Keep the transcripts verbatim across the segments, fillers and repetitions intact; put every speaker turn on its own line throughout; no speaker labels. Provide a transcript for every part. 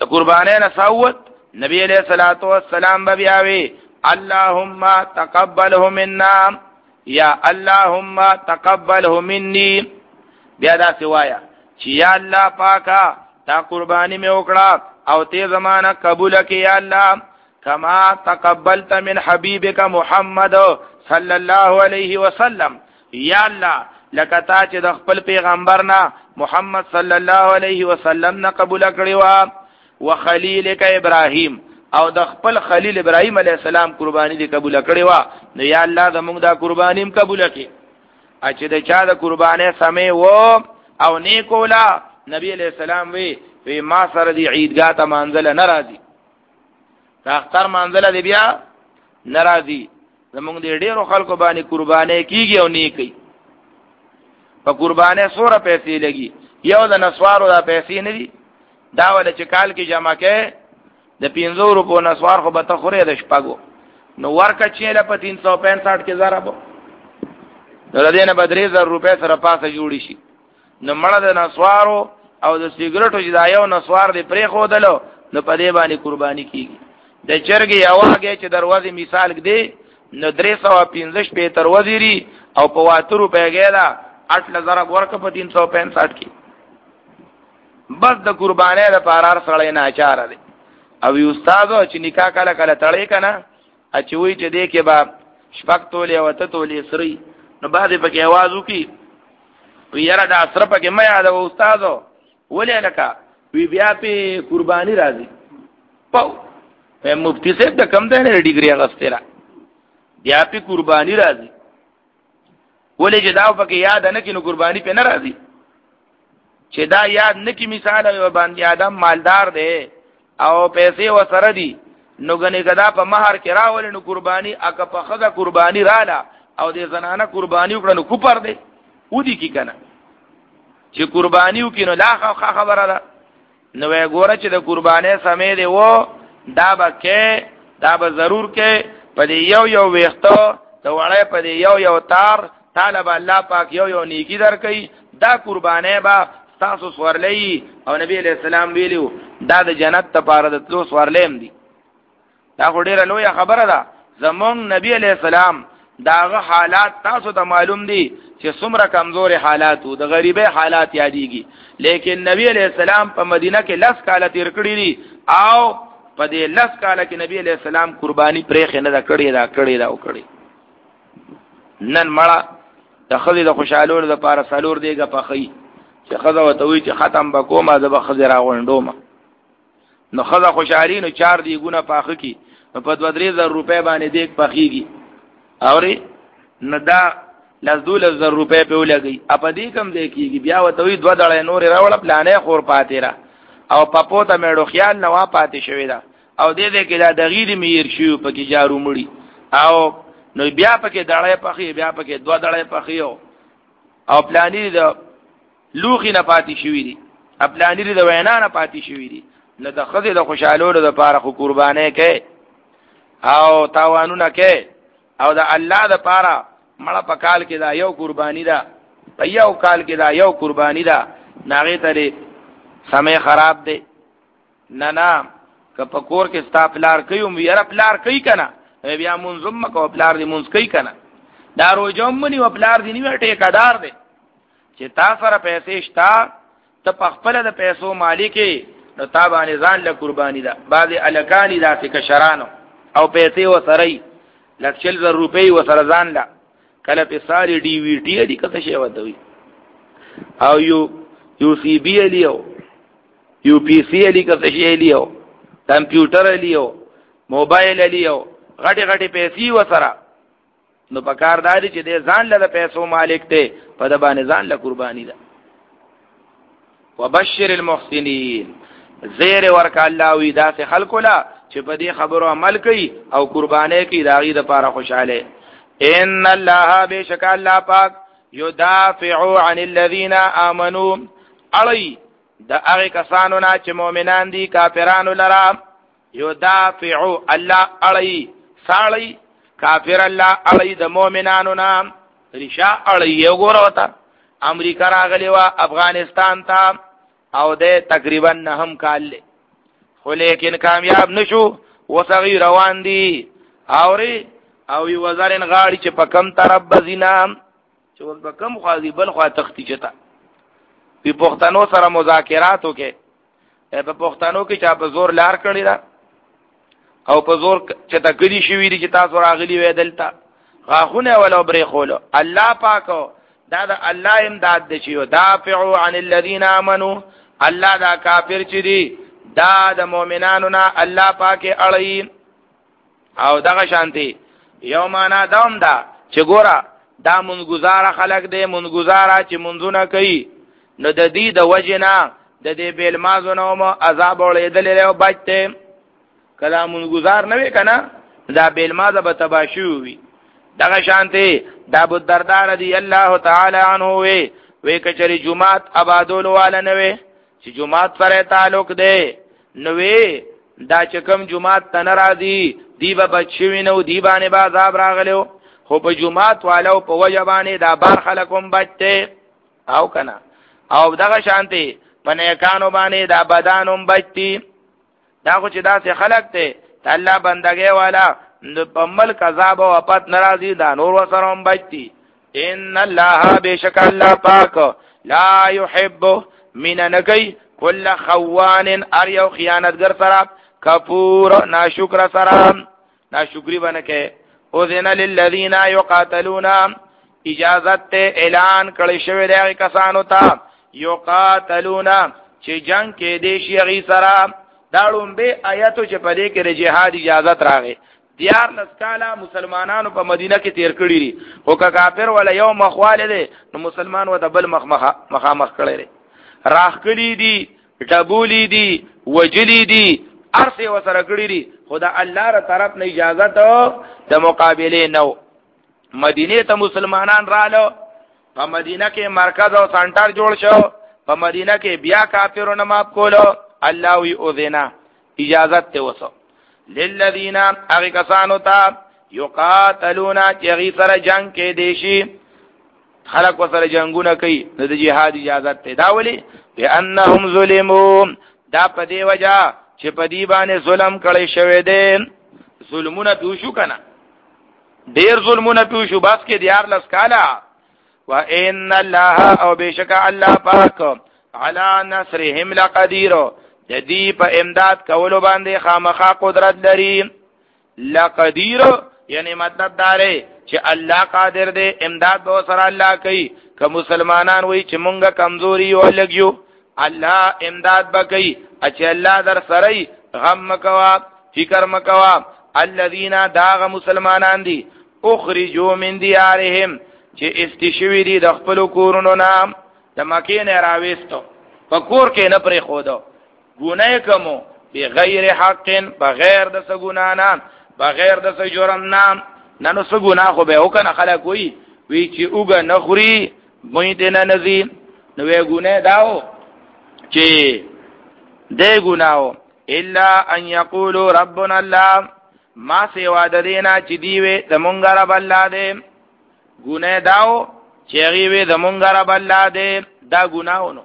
د قربانې نه سوت نبی علیہ الصلوۃ والسلام بیا اللهم تقبله منا یا اللهم تقبله مني، بیا دا سوایا چې یا الله پاکا تا قربانی می وکړه او ته زمانہ قبول کړه یا الله، کما تقبلت من حبیبک محمد صلی الله علیه وسلم، یا الله لکه تا چې د خپل پیغمبر نه محمد صلی الله علیه وسلم نه قبول کړی و، وخلیلک ابراهیم او د خپل خلیل ابراهیم علیه السلام قربانی دی قبول کړی و، نو یا الله زموږ دا قربانیم قبول کړي. چې د چا د قربانې سمې و او نیکولا نبی علیہ السلام وی وی ما سره دی عیدګاه ته منزل ناراضي، دا اختر منزل دی بیا ناراضي، زموږ دی ډیرو خلکو باندې قربانې کیږي او نیکی په قربانې سوره پیسې لګي، یو د نسوارو دا پیسې نه دي، دا ول چې کال کې جمع کې د پنځو روپو نسوار خو به ته خورې د شپږو، نو ورکه چې له په تین سو پنځه کې ضرب نو د دې نه به درې زره روپۍ سره پاسه جوړی شي، نو مړه د نسوارو او د سیګریټو چې دا یو نسوار دی پرې خودلو نو په دې باندې قرباني کیږي. د چرګي یواګه چې دروازې مثال دی نو درې سو پنځه شپې تر وزيري او په واتو روپۍ ګیلا اټ لزر ورکه په تین سو پنځه کې، بس د قربانۍ د پارار سره نه اچار دی. او یو استادو چې نکاح کله کله تړې کنه اچوي چې دې کې با شپږ تولې او ته تولې سری، نو بعد پکې आवाज وکي وی یاره دا سره پکې مې یاد او استادو ولې لکه وی بیا په قرباني راځي پاو په مفتی صاحب د کم ده نه ډیګري غستره بیا په قرباني راځي، ولې چې دا پکې یاد نه کینو قرباني په نه راځي، چې دا یاد نه کی مثال یو باندې آدم مالدار دی او پیسې وسره دي نو غنې غدا په مہر کې راول نو قرباني اګه په خزه قرباني رااله او دې زنانه قرباني وکړه نو کوپر دی ودی کی کنه چې قرباني وکینو لا خبره ده، نو وې ګوره چې د قرباني سمې دی وو دا به کې دا به ضرور کې په یو یو وختو د وړې په یو یو تار طالب الله پاک یو یو نیکی درکې، دا قرباني با تاسو سوارلې او نبی علیہ السلام ویلو دا د جنت ته پاره د تلو سوارلېم دي، دا ډیره لوی خبره ده. زمون نبی علیہ السلام داغه حالات تاسو ته معلوم دي چې څومره کمزور حالات وو، د غریبه حالات یادېږي، لیکن نبی علیہ السلام په مدینه کې لس کاله تیر کړی دي او په دې لس کاله کې نبی علیہ السلام قرباني پرېخ نه دا کړی دا کړی دا وکړي. نن مړه د خزې د خوشالولو لپاره سالور دیګه پخې چې خزه وته وی چې ختم بکوما د بخزه راغونډوم، نو خزه خوشالي نو چار دی ګونه پاخه کی په دوه درې زره روپے باندې دیګ پخېږي اوري نه دا لزدول زر روپے په ولګي اپ دې کم دې کیږي، بیا وته وی دوه دړې نور راول پلانې خور پاتې را او پپو ته مېړو خیال نو پاتې شوی دا او دې دې کې دا دغیر میر شو پکې جارو مړی او نو بیا پکې دړې پخې بیا پکې دوه دړې پخېو او پلانې د لوخي نه پاتې شوی دي، خپلانی د وینا نه پاتې شوی دي، نو د خزې د خوشالولو د پاره خو قربانې کې او تاوانونه کې او د الله د پاره مړه په کال کې دا یو قربانی ده، په یو کال کې دا یو قربانی ده، ناغه ترې سمې خراب دي نه نه که په کور کې ستا پلار کوي او یاره پلار کوي کنه بیا منظم کو پلار دې منځ کوي کنه دا روزم منی او پلار دې نیو ټیکادار دی چې تا سره پیسې شتا ته په خپل د پیسو مالکي نو تا باندې ځان له قرباني ده، بعضی الکانی داسې کشرانو او پیسې وسري لکشل زر روپۍ وسره ځان لا کله په ساري ډي وی ټي دي کته شی ودوي او یو یو سی بی الیو یو پی سی الی کته شی الیو کمپیوټر الیو موبایل الیو غټي غټي پیسې وسره، نو پکار دادی چې دې ځان له پیسو مالک ته په د باندې ځان له قرباني ده. وبشر المحسنین زیر ورک الله وی داسې خلق لا چې په دې خبرو عمل کوي او قرباني کوي داغي د پاره خوشاله. ان الله بشک الله پاک یدافع عن الذين امنوا علی د هغه کسانو نه چې مؤمنان دي کافرانو لرا یدافع الله علی سالی کافر الله علی د مؤمنانو نام رشا علی یو ګوروتا امریکا راغلی وا افغانستان ته او د تقریبا نهم کال خو لیکن کامیاب نشو وسغی روان دي اوري او یو وزرن غاړي چې په کم طرف بزینام چې وس په کم خاصي بل خوا تختی چتا په پښتنو سره مذاکرات وکي په پښتنو کې چا په زور لار کړی را او په زور چې تا کړی شوی دي چې تاسو راغلی وې دلته غاخونه ولا برې خولو الله پاکو دا دا الله امداد دي چې دافعوا عن الذين امنوا الله دا کافر چې دي دا د مؤمنانو نه الله پاکه اړي او دغه شانتي یومانا دوم دا چې ګورا دا منګزار خلق دي منګزارا چې منځونه کوي نو د دې د وجنا د دې بیل مازونو مو عذاب ولیدل له بچته کله منګزار نه وی کنه دا بیل مازه به تباشو وي دغه شانتي دا ابو الدرداء رضی الله تعالی عنہ وی وی کچری جمعات آبادول والا نه وی چې جمعات سره تعلق دی نو وی دا چې کوم جمعات تن راځي دی به بچوي نو دی باندې با عذاب راغلو خو په جمعات والو په وجبانه دا بار خلقوم بچته او کنه او دغه شانتي پنه کانو باندې دا بدانوم بچتي دا خو چې دا سه خلق ته الله بندګي والا په ملک عذاب او اپات ناراضي دا نور وسرهم بچتي ان الله بشک الله پاک لا يحب من نکی کل خوان اریو خیانتګر سره کفور ناشکر سره ناشکری بنکه اذن للذین یقاتلون اجازت ته اعلان کړی شوی دی کسانو ته یقاتلون چې جنگ کې دیشی غی سره داړم به آیاتو چې په دې کې د جهاد اجازت راغی دیار لسکاله مسلمانانو په مدینه کې تیر کړی دي خو کافر ولا یو مخواله دي نو مسلمان و د بل مخ مخامخ کړی دي راخلی دي ټبولی دي وجلی دي ارسه وسره کړی دي خدا الله تر طرف نه اجازه ته د مقابله نو مدینه ته مسلمانان رالو په مدینه کې مرکز او سنټر جوړ شو په مدینه کې بیا کافرونو ماپ کولو الله وی اذنا اجازت ته وسو للذین اغی کسانو تا یقاتلون چغی سره جنگ کې دیشی خلق وسره جنگونه کوي د جهاد اجازت ته دا ولی بانهم ظلموا دا په دی وجہ چې په دی باندې ظلم کړی شوی دی ظلمونه پیوشو کنه ډیر ظلمونه پیوشو بس کې دیار لسکالا وان الله او بشک الله پاک علی نصرهم لقدیر د دې په امداد کولو باندې خامخا قدرت لري لقدیر یعنی مطلب دا لري چې الله قادر دی امداد به سره الله کوي که مسلمانان وای چې مونږه کمزوري او لګیو الله امداد به کوي چې الله در سره غم مکوا فکر مکوا الذين داغ مسلمانان دي اخرجوا من ديارهم چې استشوی دي د خپل کورونو نام د مکه نه راويستو په کور کې نه پرې خودو ګناه کوم بغیر حق بغیر د سګونا نام بغیر د سجرم نام ننو سګونا خو به وکنه خلک وی وی چې اوګه نخوري مې دې نه نزي نو وی ګناه داو چې دې ګناو الا ان یقولوا ربنا الله ما سوا د دینا چې دیوي د مونږ رب الله دې ګناه داو چې غیوي د مونږ رب الله دې دا ګناونو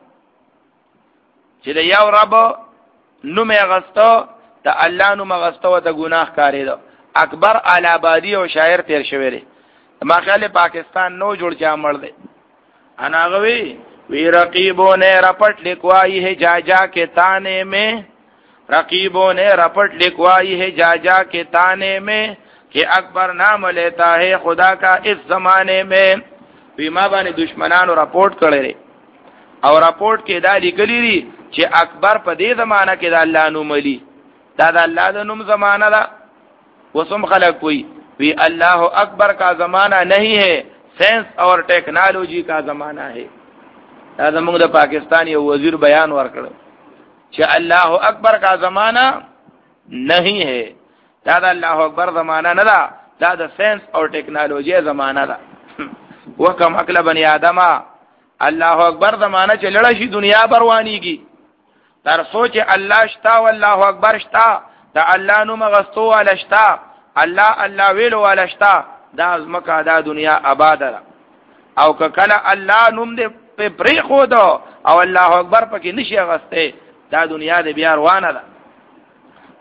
چې د یو رب نو مې غستو ته الله نو مغستو ته ګناه کاری دو اکبر الابادی او شاعر تیر شوی دی ما خیال پاکستان نو جوړ چا مړ دی انا غوي وی رقیبوں نے رپٹ لکھوائی ہے جا جا کے تانے میں رقیبوں نے رپٹ لکھوائی ہے جا جا کے تانے میں کہ اکبر نام لیتا ہے خدا کا اس زمانے میں وی ما باندې دشمنانو رپورٹ کړی او رپورٹ کې دا لیکلی دی چې اکبر په دې زمانہ کې د الله نوم لري دا د الله د نوم زمانہ ده وسم خلق کوئی وی اللہ اکبر کا زمانہ نہیں ہے سائنس اور ٹیکنالوجی کا زمانہ ہے دا زموږ د پاکستان یو وزیر بیان ورکړ چې الله اکبر کا زمانہ نہیں ہے دا د الله اکبر زمانہ نه ده دا د سائنس او ټیکنالوجی زمانہ ده وکم عقل بنی آدم الله اکبر زمانہ چې لړ شي دنیا بروانیږي تر سوچ الله شتا والله اکبر شتا دا الله نو مغستو ولشتا الله الله ویلو ولشتا دا ازمکه دا دنیا آباد ده او که کله الله نوم دې په پری خو دو او الله اکبر پکې نشي غسته دا دنیا دې بیا روانه ده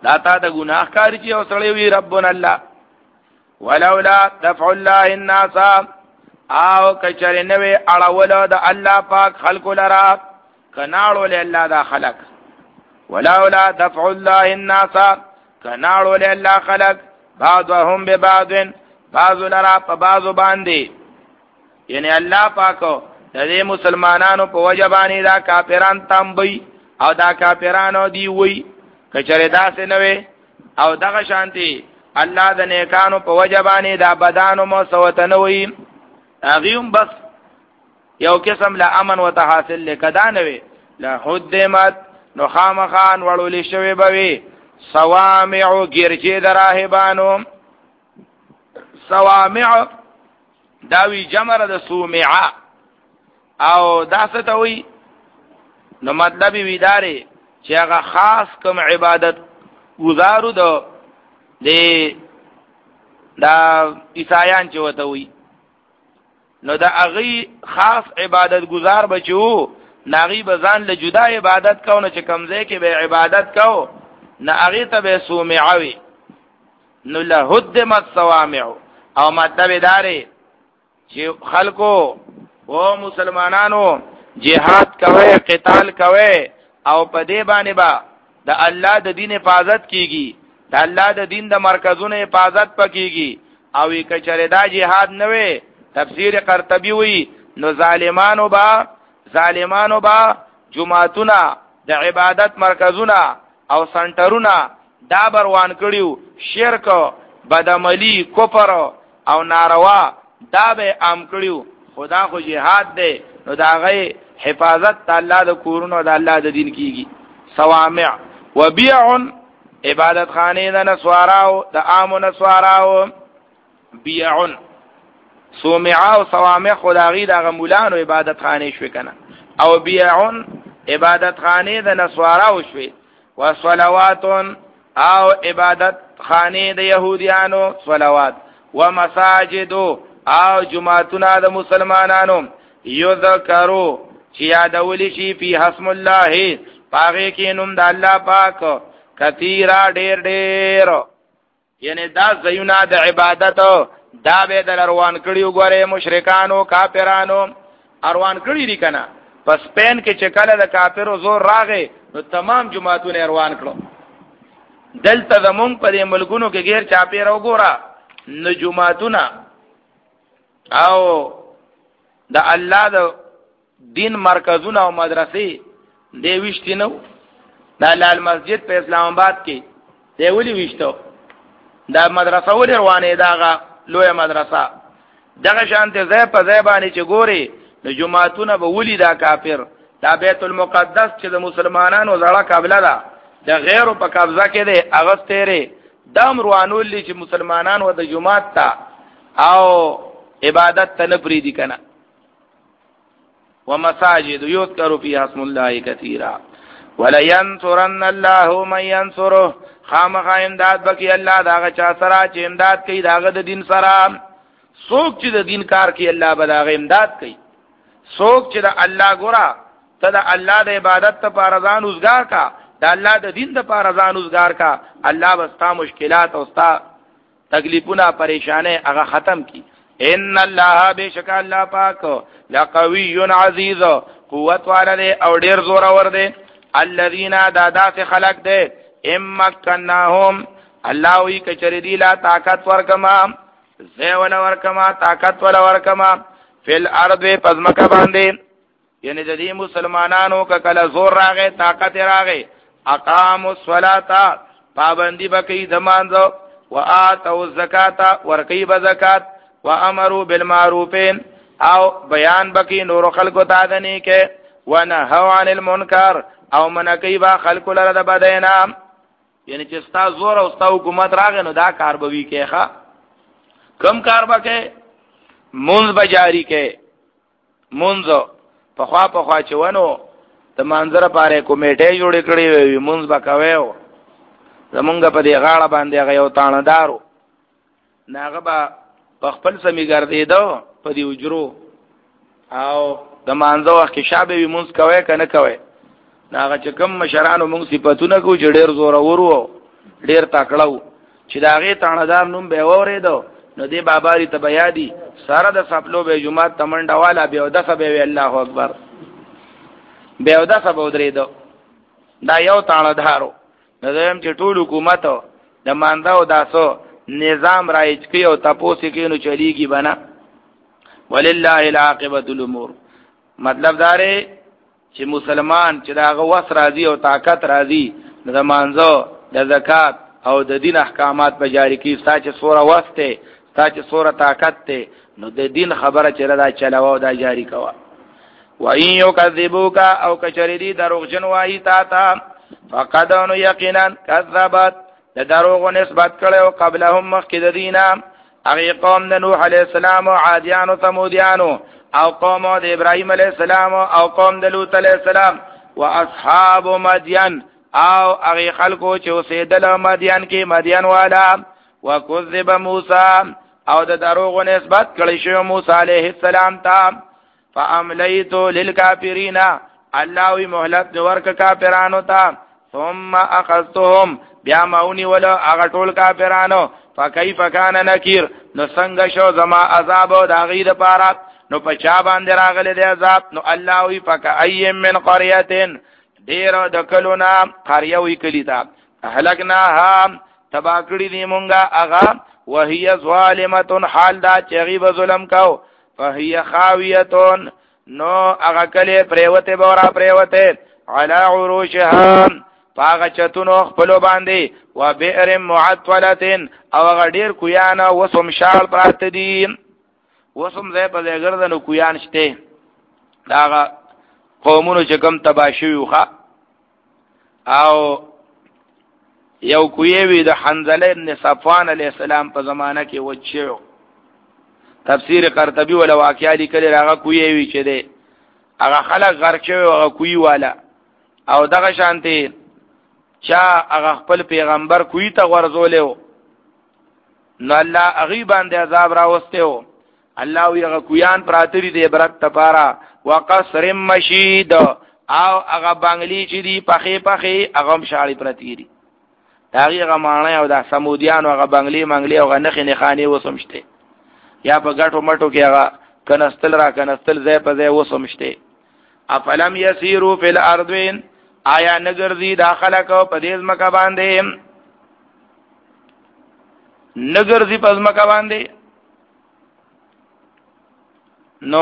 دا تا د ګناه کاری چې اوسړی وی ربنا الله ولولا دفع الله الناس او کچره نوې اړول د الله پاک خلق لرا کناړو له الله دا خلق ولولا دفع الله الناس کناړو له الله خلق بعضهم ببعض بعض لرا په بعض باندې یعنی الله پاکو د دې مسلمانانو په وجبانی دا کافران تامبي او دا کافرانو دی وی کچره داسې نوې او دغه شانتي الله د نیکانو په وجبانی دا بدانو مو سوتنوي اغيوم بس یو قسم لا امن وتحاصل لکدا نوې لا حدمت نو خامخان وړول شوی بوي صوامع ګرځي دراهبانو صوامع داوی جمر د سومعه او دا څه ته وی نو مطلب وی داري چې هغه خاص کوم عبادت گزارو دو دی دا عیسایان چې وته وی نو دا هغه خاص عبادت گزار بچو ناغي بزان له جدا عبادت کو نه چې کمزې کې به عبادت کو نه هغه ته به سومعوي نو له هدمت صوامع او مطلب داري چې خلکو او مسلمانانو جهاد کوي قتال کوي او په دې باندې با د الله د دین حفاظت کیږي د الله د دین د مرکزونو حفاظت پکېږي او کچره دا جهاد نه وي تفسیر قرطبي وي نو ظالمانو با ظالمانو با جمعتونه د عبادت مرکزونه او سنټرونه دا بروان کړیو شرک بدعملی کفر او ناروا دا به عام کړیو خدا خو جهاد دی نو دا غي حفاظت د الله د کورونو د الله د دین کیږي صوامع وبيع عبادت خانه د نسواراو د عام نسواراو بيع صومع او صوامع خدای د غمولانو عبادت خانه شو کنه او بيع عبادت خانه د نسواراو شوي وصلوات او عبادت خانه د يهوديانو صلوات ومساجد او جمعتنا د مسلمانانو یذکروا چې یادول شي په حسم الله پاغه کې نوم د الله پاک کثیرا ډېر ډېر یعنی دا زیونه د عبادت دا به در روان کړیو غره مشرکانو کافرانو روان کړی دي کنه پس پین کې چې کله د کافرو زور راغې نو تمام جماعتونه روان کړو دلته زمون په دې ملکونو کې غیر چاپی راو ګورا نو جماعتونه او د الله د دین مرکزونه او مدرسې دی وشتي نو د لال مسجد په اسلام آباد کې دی ولي وشتو دا مدرسه ولې روانه داغه لوی مدرسه دغه شانته ځای په ځای باندې چې ګوري نو جمعهتونه به ولي دا کافر دا بیت المقدس چې د مسلمانانو زړه قبله ده د غیرو په قبضه کې دی اغستره دام روانول چې مسلمانانو د جمعات ته او عبادت ته نه پریدي کنه ومساجد یذکر فیها اسم الله کثیرا ولا ينصرن الله من ينصره خامخ امداد بکی الله داغه چا سره چې امداد کوي داغه د دین سره څوک چې د دین کار کوي الله به داغه امداد کوي څوک چې د الله ګورا ته د الله د عبادت ته پارزان اوسګار کا د الله د دین د پارزان اوسګار کا الله بستا مشکلات او ستا تکلیفونه پریشانه هغه ختم کی ان الله بشک الله پاک لقوی عزیز قوت والده او ډیر زور اور ده الذين دادا سے خلق ده امکناهم الله وی کچری دی لا طاقت ورکما زیول ورکما طاقت ول ورکما فل ارض پزمکه باندې یعنی د دې مسلمانانو ک کله زور راغې طاقت راغې اقاموا الصلاه پابندی بکې دمانځو واتوا الزکات ورکی بزکات وامروا بالمعروف او بیان بکی نور خلق تعدنی کې ونهوا عن المنکر او منکی با خلق لره د بدینا یعنی چې ستا زور او ستا حکومت راغی نو دا کار به وی کې ښا کم کار بکې منځ بجاری کې منځ په خوا په خوا چونو د منظر پاره کمیټه جوړ کړې وي منځ بکاوي زمونږ په دې غاړه باندې هغه یو تاندارو ناغه با په خپل سمي ګرځیدو په دې وجرو او د مانځو وخت شابه وي منځ کوي کنه کوي ناغه چې کوم مشرانو موږ صفاتونه کو جډیر زور ورو ډیر تکړو چې داغه تاندار نوم به اوریدو نو دی باباری ته بیادی سره د سپلو به جمعه تمنډه والا به د سبه الله اکبر به د سبه درېدو دا یو تاندارو نظم چې ټول حکومت د ماندا او داسو نظام رایج کی او تاسو کې نو چلیږي بنا ولله العاقبۃ الامور مطلب داره چې مسلمان چې داغه وس راضي او طاقت راضي د مانزو د زکات او د دین احکامات په جاری کی ساته سوره واسطه ساته سوره طاقت ته نو د دین خبره چې را چلاو دا جاری کوا و ان یکذبوک او کچریدی دروغجن وای تا تا فقد ان یقینا کذبت د دروغ نسبت کړو قبلهم مخکې د دینه هغه قوم د نوح علی السلام او عادیان او ثمودیان او قوم د ابراهیم علی السلام او قوم د لوط علی السلام واصحاب مدین او هغه خلکو چې اوسېدل مدین کې مدین والا وکذب موسی او د دروغ نسبت کړی شو موسی علیه السلام ته فاملیت للکافرین الله وی مهلت ورک کافرانو ته ثم اخذتهم بیا ماونی ولا هغه ټول کافرانو فکیف کان نکیر نو څنګه شو زما عذاب او داغید پاره نو پچا باندې راغله د عذاب نو الله وی فک ای من قريه ډیر د کلونا قريه وی کلی دا هلکناها تباکړی دی مونږه اغا وهي ظالمه حال دا چغیب ظلم کو فهي خاويه نو اغا کلی پریوته بورا پریوته علی عروشها پاغه چتونو خپلو باندې و بئر معطلتن او غډیر کویانا وسم شال پرات دي وسم زې په زګردنو کویان شته داغه قومونو چې کوم تباشیوخه او یو کویوی د حنظله ابن صفوان علی السلام په زمانہ کې وچیو تفسیر قرطبی ولا واقعا لیکل راغه کویوی چې ده هغه خلک غرق شوی هغه کوی والا او دغه شانته چا هغه خپل پیغمبر کوی ته ورزولیو نو الله هغه باندې عذاب راوستیو الله وی هغه کویان پراتری دی برت تپارا وقصر مشید او هغه بنگلی چې دی پخې پخې هغه مشاړی پرتیری هغه معنی او د سمودیان هغه بنگلی منگلی او غنخې نه خاني وسمشته یا په غټو مټو کې هغه کنستل را کنستل ځای په ځای وسمشته افلم یسیرو فی الارض آیا نگرزی داخله کو پدیز مکا باندې نگرزی پز مکا باندې نو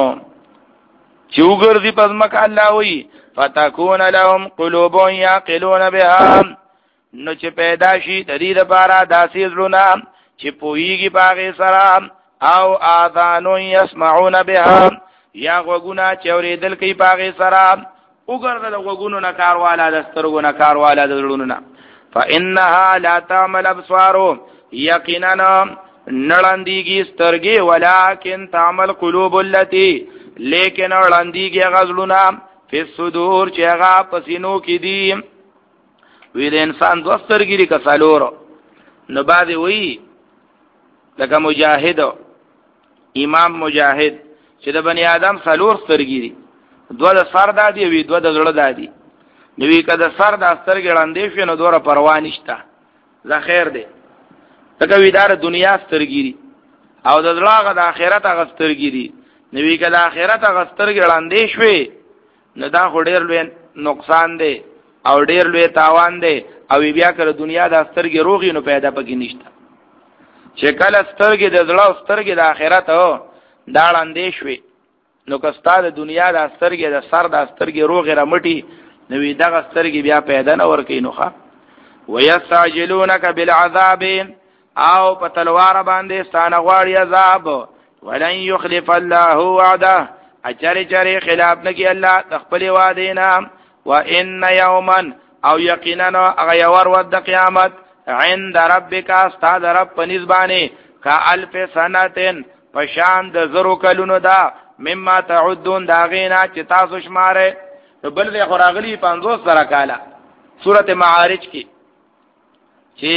چوگرزی پز مکا اللہ ہوئی فتکون لهم قلوب یاقلون بها نو چې پیدا شي تدید پارا داسی زلونا چې پویگی پاغی سرام او آذانو یسمعون بها یا غوگونا چوری دل کی پاغی سرام وګرځل وګونو نه کارواله د سترګو نه کارواله د زړونو نه فانها لا تعمل ابصار یقینا نړندېږي سترګې ولکن تعمل قلوب التي لیکن نړندېږي غزلونه په صدور چې هغه پسینو کې دي وی د انسان دوه سترګې لري کسالور نو باندې وی لکه مجاهد امام مجاهد چې د بنی آدم سالور سترګې دي دو د سر دادی وی دو د زړه دادی نوې کده سر د سترګې وړاندې شنو دوره پروا نشته زه خیر دی تکه ویدار دنیا سترګې او د زړه د آخرت غ سترګې نوې کده آخرت غ سترګې وړاندې شوي نو دا خډیر لوی نقصان دی او ډیر لوی تاوان دی او بیا کړه دنیا د سترګې روغی نو پیدا پکې نشته چې کله سترګې د زړه او سترګې د آخرت او دا وړاندې شوي نو کستا د دنیا د سترګې د سر د سترګې روغې را مټي نوې دغه سترګې بیا پیدا نه ورکې نو ښه ويستعجلونك بالعذاب او په تلوار باندې ستانه غواړي عذاب ولن يخلف الله وعده اچری چری خلاف نکي الله تخپل وعده نه وان يوما او یقینا غيور ود قیامت عند ربك استاد رب پنځبانه کا الف سنتين پشان د زرو کلونو دا مما تعدون داغینا چې تاسو شماره بل دې خوراغلی پنځوس سره کاله سوره معارج کې چې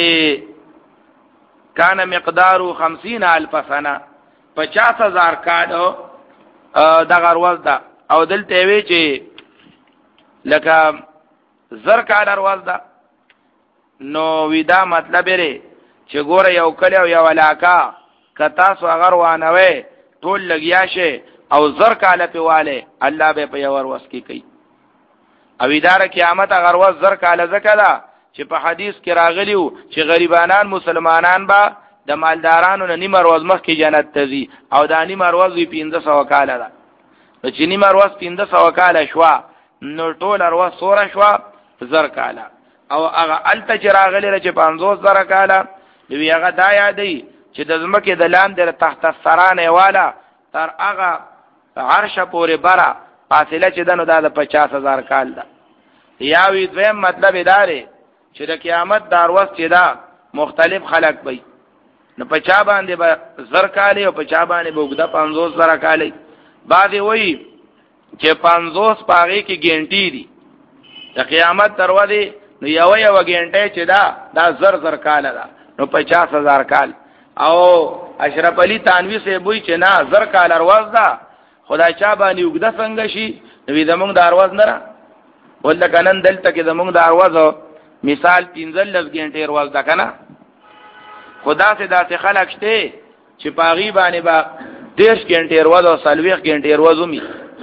کان مقدارو خمسین الف سنه پچاس هزار کالو دا غرواز دا او دلته وی چې لکه زر کال غرواز دا نو ودا مطلب لري چې ګوره یو کلی او یو علاقه کتا سو اگر وانوي ټول لګیا شي او زر کاله پیواله الله به په یو ورځ کې کوي او اداره قیامت اگر ورځ زر کاله زکلا چې په حدیث کې راغلیو چې غریبانان مسلمانان با د مالدارانو نه نیمه ورځ مخکې جنت ته ځي او دا نیمه ورځ وي پنځه سوه کاله ده نو چې نیمه ورځ پنځه سوه کاله شوه نو ټول ورځ څومره شوه زر کاله او هغه هلته چې راغلی چې پنځوس زره کاله نو هغه دا یادوي چې د ځمکې د لاندې تحت الثرانې والا تر هغه عرشه پورې بره فاصله چې ده نو دا د پچاس هزار کال ده یا وی دویم مطلب دا دی چې د قیامت دا ورځ چې ده مختلف خلق وي نو په چا باندې به زر کالې او په چا باندې به اوږده پنځوس زره کالې بعضې وایي چې پنځوس په هغې کې ګینټې دي د قیامت تر ورځې نو یوه یوه ګینټۍ چې ده دا زر زر کاله ده نو پچاس هزار کال او اشرف علي تانوي صاحب وایي چې نه زر کاله ورځ ده خدای چا باندې اوږده څنګه شي نو زمونږ د ورځ نه را ولکه نن دلته کې زمونږ د ورځ مثال پنځلس ګینټې ورځ ده که نه خو داسې داسې خلک شته چې په هغې باندې به دېرش ګینټې ورځ او څلوېښت ګینټې ورځ ومي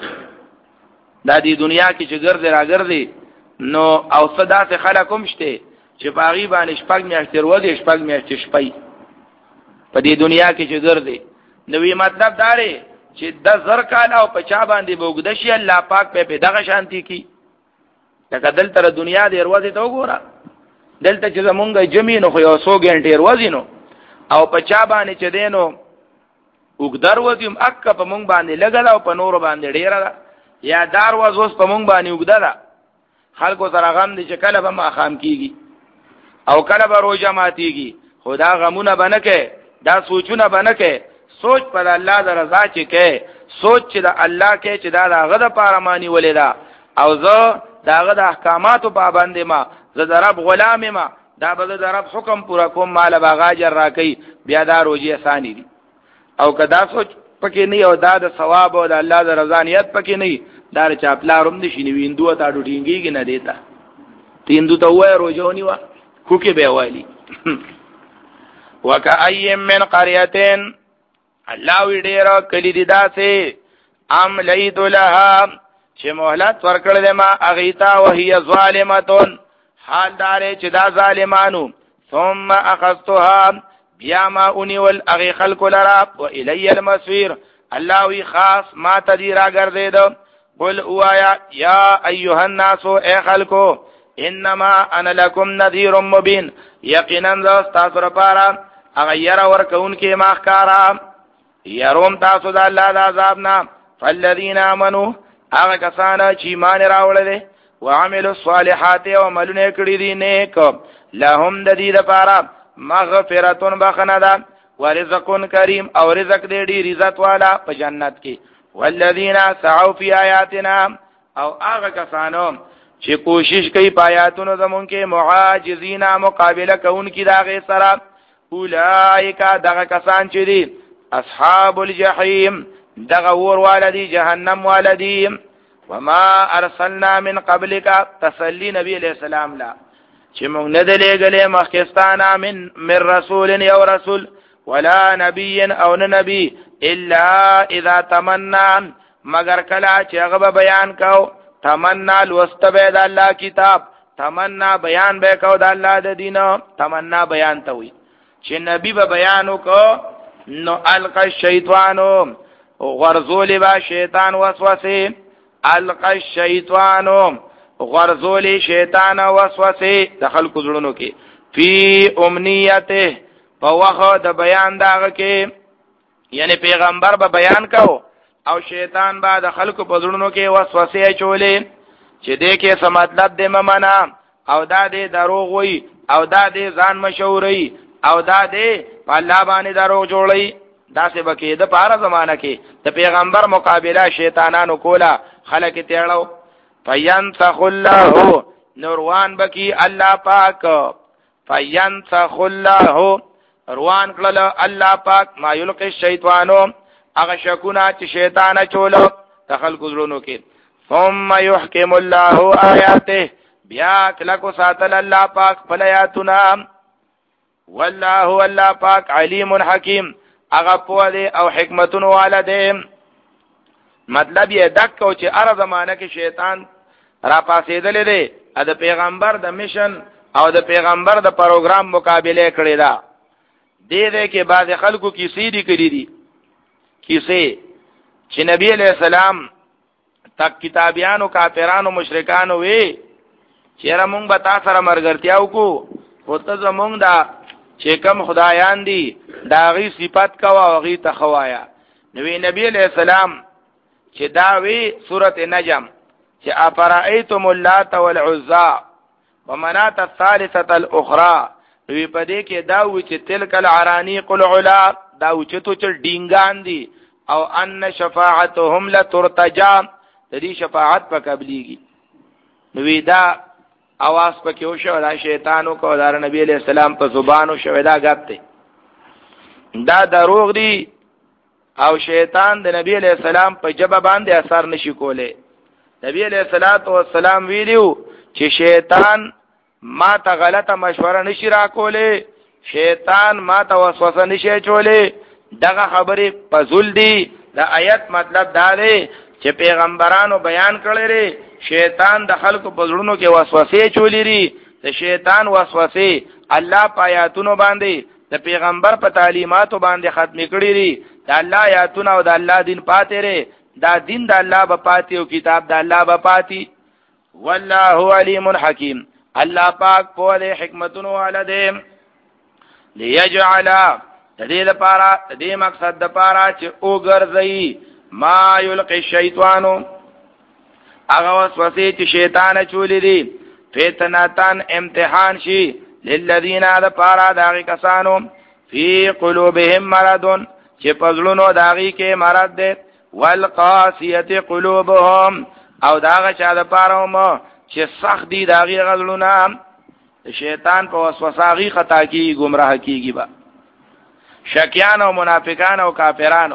دا دې دنیا کې چې ګرځې را ګرځې نو او څه داسې خلک هم شته چې په هغې باندې شپږ میاشتې ورځې شپږ میاشتې شپی په دې دنیا کې چې ګرځې نو وی مطلب دا دی چې د زر کاله او په چا باندې به اوږده شي الله پاک به په دغه شانتي کي لکه دلته د دنیا د ورځې ته وګوره دلته چې زمونږ جمعې نو خو یو څو ګنټې ورځې نو او په چا باندې چې دی نو اوږده ورځې هم اکه په مونږ باندې لږه ده او په نورو باندې ډېره ده یا دا ورځ اوس په مونږ باندې اوږده ده خلکو سره غم دی چې کله به ماښام کېږي او کله به روژه ماتېږي خو دا غمونه به نه کوي دا سوچونه به نه کوي سوچ پر الله د رضا چې کوي سوچ چې د الله کوي چې دا د هغه دپاره ما نیولې ده او زه د هغه د احکاماتو پابند ما زه د رب غلام ما دا به زه د رب حکم پوره کوم ماله به هغه اجر راکوي بیا دا روژې اسانې دي او که دا سوچ پکې نه او دا د ثواب او د الله د رضا نیت پکې نه دا د چا پلار هم نشي نو هندو ته اډو ټینګېږي نه دیته ته هندو ته ووایه روژه ونیوه خوکې به یې وایلي وکأی من قریة الله وی ډیر کلی دی داسې ام لیت لها چې مهلت ورکړل ما اغیتا وهي ظالمه حال دار چې دا ظالمانو ثم اخذتها بیا ما اونیول اغی خلق لرا و الی المصير الله وی خاص ما تدیرا ګرځید قل اوایا یا ایها الناس ای خلقو انما انا لكم نذير مبين یقینا تاسو لپاره اغیر ورکون کې ماخکارا یروم تاسو د الله د عذاب نه فالذین آمنوا هغه کسان چې ایمان راوړل وعملوا الصالحات او عملونه کړی دي نیک لهم د دې لپاره مغفرة بخنه ده ورزق کریم او رزق دې ډیر عزت والا په جنت کې والذین سعوا فی آیاتنا او هغه کسانو چې کوشش کوي په آیاتونو زمون کې معاجزین مقابله کوونکي دا غي سره اولئک دغه کسان چې دي اصحاب الجحیم دغه ور والدی جهنم والدی وما ارسلنا من قبلك تسلی نبی علیہ السلام لا چې موږ نه دلېګلې مخکستانه من من رسول یو رسول ولا نبی او نبی الا اذا تمنى مگر کلا چې هغه بیان کو تمنا لوستبه د الله کتاب تمنا بیان به کو د الله د دین تمنا بیان ته وي چې نبی به بیان وکړو نو القى الشیطان غرزول با شیطان وسوسه القى الشیطان غرزول شیطان وسوسه دخل کوزړونو کې فی امنیته په وخت د بیان داغه کې یعنی پیغمبر به بیان کو او شیطان با د خلکو په زړونو کې وسوسه چولې چې دې کې څه مطلب دې ممنا او دا دې دروغ وي او دا دې ځان مشوري او دا دې په الله باندې دروغ جوړي دا څه بکې د پاره زمانہ کې د پیغمبر مقابله شیطانانو کولا خلک تیړو فینسخ الله نوروان بکی الله پاک فینسخ الله روان کړل الله پاک ما یلقي الشیطانو هغه شکونه چې شیطان چولو دخل گزرونو کې ثم يحكم الله آیاته بیا کلکو ساتل الله پاک فلیاتنا والله والله پاک علیم حکیم هغه په دې او حکمتونو والده. مطلب یې دک او چې ار زمانه کې شیطان را پاسېدل دي د پیغمبر د میشن او د پیغمبر د پروګرام مقابله کړی دا. دې دې کې بعض خلکو کیسې دي کړې دي کیسې چې نبی علیہ السلام تک کتابیانو کافرانو مشرکانو وی چیرې مونږ به تاسو سره مرګرتیا وکړو خو ته زمونږ دا چې کوم خدایان دي دا غي صفات کوا او غي تخوایا. نبی نبی علیہ السلام چې دا وی سورته نجم چې افرایتم اللات والعزى ومنات الثالثه الاخرى وی په دې کې دا و چې تلک العرانیق العلا دا و چې تو چل ډینګان دي او ان شفاعتهم لترتجا د دې شفاعت په قبليږي. نو دا اواز پکې وشو دا شیطانو کو دا نبی علیہ السلام په زبانو شوی دا غته دا دروغ دي او شیطان د نبی علیہ السلام په جبه باندې اثر نشي کوله. نبی علیہ الصلوۃ والسلام ویلو چې شیطان ما ته غلطه مشوره نشي را کوله شیطان ما ته وسوسه نشي چوله. دغه خبره پزول دي. دا آیت مطلب دا دی چې پیغمبرانو بیان کړی لري شیطان د خلکو په زړونو کې وسوسه چولې لري. د شیطان وسوسه الله پایاتونو باندې د پیغمبر په تعلیماتو باندې ختم کړی لري. د الله آیاتونه او د الله دین پاتې لري. دا دین د الله په پاتې او کتاب د الله په پاتې. والله علیم حکیم الله پاک په دې حکمتونو ولده ليجعل دې لپاره دې مقصد لپاره چې او ګرځي ما یلقي الشیطان هغه وسوسه چې شیطان چولې دي فتنتان امتحان شي للذین لپاره داغي کسانو فی قلوبهم مرض چې پزړونو داغي کې مرض ده والقاسیه قلوبهم او داغه چا لپاره مو چې سخت دي داغي غزلونه شیطان په وسوسه غي خطا کی گمراه کیږي با شکیان او منافقان او کافرانو.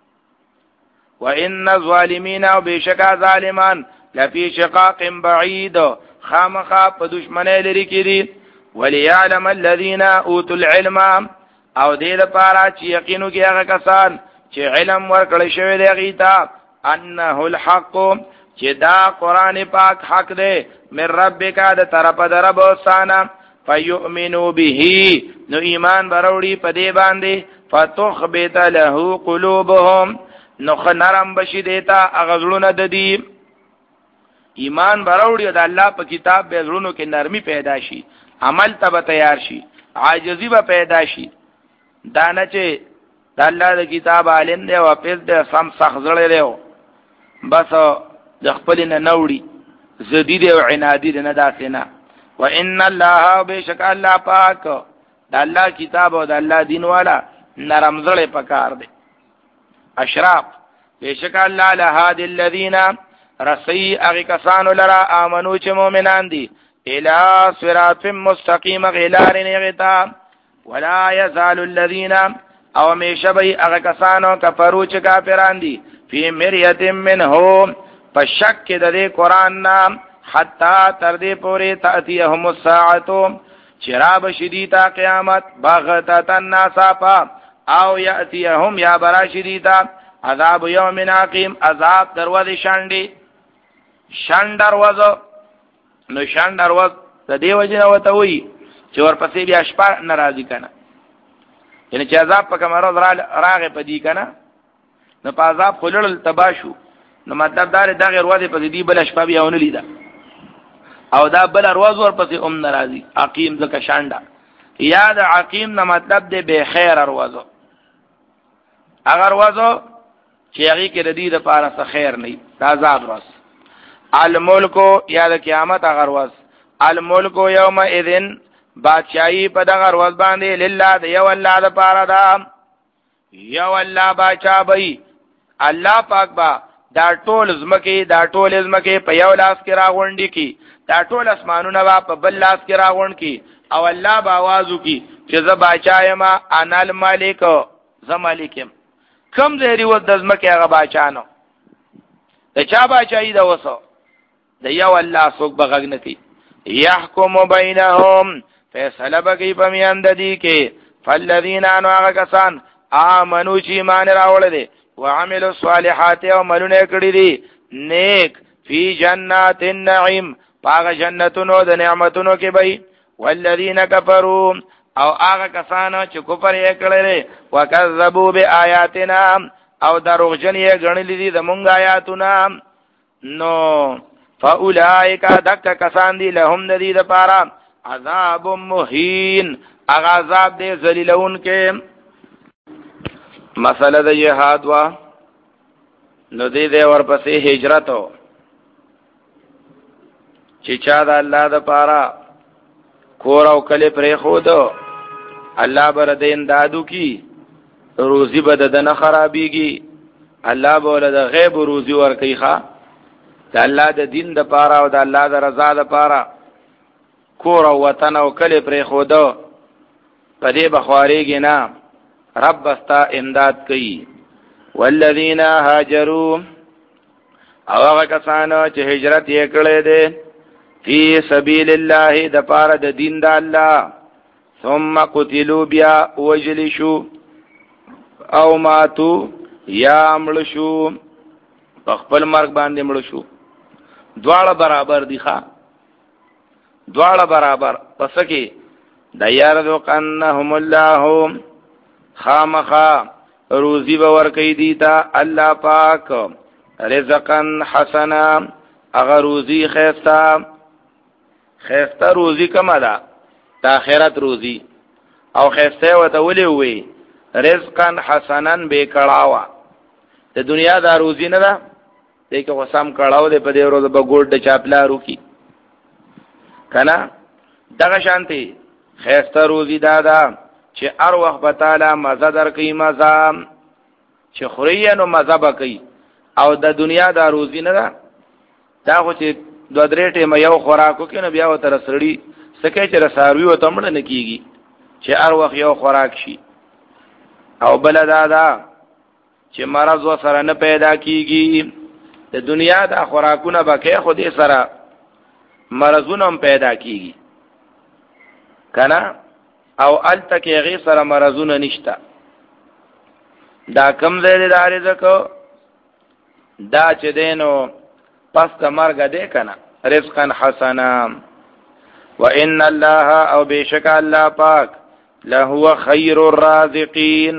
وان الظالمین او بشکا ظالمان لفی شقاق بعید خامخا په دشمنی لري کړي. وليعلم الذين اوتوا العلم او دې لپاره چې یقینو کې هغه کسان چې علم ورکړل شوی دی غیتا انه الحق چې دا قران پاک حق دی من ربک د طرف در رب وسانا فیؤمنوا به نو ایمان بروړي په دې باندې فتخبت له قلوبهم نو خنرم بشي دیتا اغزلون د دې ایمان بروړي د الله په کتاب به زړونو کې نرمي پیدا شي عمل ته تیار شي عاجزي به پیدا شي. دانه چې د الله د کتاب عالم دی او په دې سم سخزړې دی بس د خپل نه نوړي زديد او عنادي نه داسنه. وان الله بشک الله پاک د الله کتاب او د الله دین والا نرم زړه پکار دی. اشراف بشک الله لهاد الذين رسي اغه کسانو لرا امنو چې مؤمنان دي الى صراط مستقيم غلار نغتا ولا يزال الذين او مشبي اغه کسانو کفرو چې کافران دي فی مریه منهم پشک د دې قران نام حتا تر دې پورې تاتيهم الساعه چراب شدیدا قیامت بغتتن ناصفا او یاتيهم یا برا شدیدا عذاب یوم عقیم عذاب دروازه شاندي شان دروازه نو شان دروازه د دې وجه وته وي چې ورپسې بیا شپه ناراضي کنه یعنی چې عذاب په کومه راغې پدې کنه نو په عذاب خلل تباشو نو مطلب دا دی دغه ورځ په دې بل شپه بیا ونه لیدا او دا بل ورځ ورپسې ام ناراضي عقیم ځکه شانډا یاد عقیم نه مطلب دی به خیر ورځ اگر ورځ چې هغه کې د دې لپاره څه خیر نه دا عذاب ورځ الملک یا د قیامت اگر ورځ الملک یوم اذن بادشاہی په دغه ورځ باندې لله د یو الله لپاره دا یو الله بادشاہ بې الله پاک با دا ټول زمکه دا ټول زمکه په یو لاس کې راغونډي کی دا ټول اسمانونه با په بل لاس کې راغونډ کی او الله با आवाज کی چې ز بادشاہ ما انا الملک ز مالکم کم زهري و د زمکه هغه بادشاہ نو د چا بادشاہي دا وسو د یو الله څوک بغږ نه کی یحکم بینهم فیصله بکی پمیند دی کې فالذین انو هغه کسان آمنو چې ایمان راوړل دي وعملوا الصالحات او عملونه کړی دي نیک فی جنات النعیم باغ جنتونو د نعمتونو کې به والذین کفروا او هغه کسان چې کفر یې کړل وکذبوا بیااتنا او دروغجن یې غنلې دي د مونږ آیاتونه نو فاولائک دک کسان دی لهم ندی د پارا عذاب مهین اغا عذاب دے ذلیلون کے مسئلہ د جہاد وا نو دی دے ورپسې هجرت چې چا د الله د پارا کور او کلی پرې خود الله بر دین دادو کی روزی بد د نه خرابېږي الله بوله د غیب روزی ور کوي ښا د الله د دین د پاره او د الله د رضا د پاره کور او وطن او کلی پرې خود په دې بخواریږي نه رب استا امداد کوي والذین هاجروا او هغه کسانو چې هجرت یې کړې ده فی سبیل الله د پاره د دین د الله ثم قتلوا بیا وجلشوا او ماتو یا مړ شو په خپل مرګ باندې مړ شو دواړه برابر دي ښا دواړه برابر پس کې د یارذقنهم الله خامخا روزی به ورکې دي تا الله پاک رزقن حسنا اگر روزی خیستا خیستا روزی کما ده د آخرت روزی او خیسته وته ولي وي رزقن حسنن به کړهوا د دنیا دا روزی نه ده دغه وسام کړهو د په دې ورځ به ګوډ د چاپلارو کی کنا دغه شانتي خیسته روزی دادا چې ار وخت په تعالی مزه در کوي مزه چې خوري نو مزه بکي او د دنیا دا روزی نه ده دا خو چې دو درې ټیمه یو خوراکو کې نو بیا وتر سړی سکه چې رساروي وته مړ نه کیږي چې ار وخت یو خوراک شي او بل دادا چې مرض وسره نه پیدا کیږي د دنیا د خوراکونه بکې خو دې سره مرزونه هم پیدا کیږي کنا او ال تک غي سره مرزونه نشتا دا کم زید د رزق دا چې دینو پس د مرګ دې کنا رزقا حسنا وان الله او بشک الله پاک لهو خیر الرازقین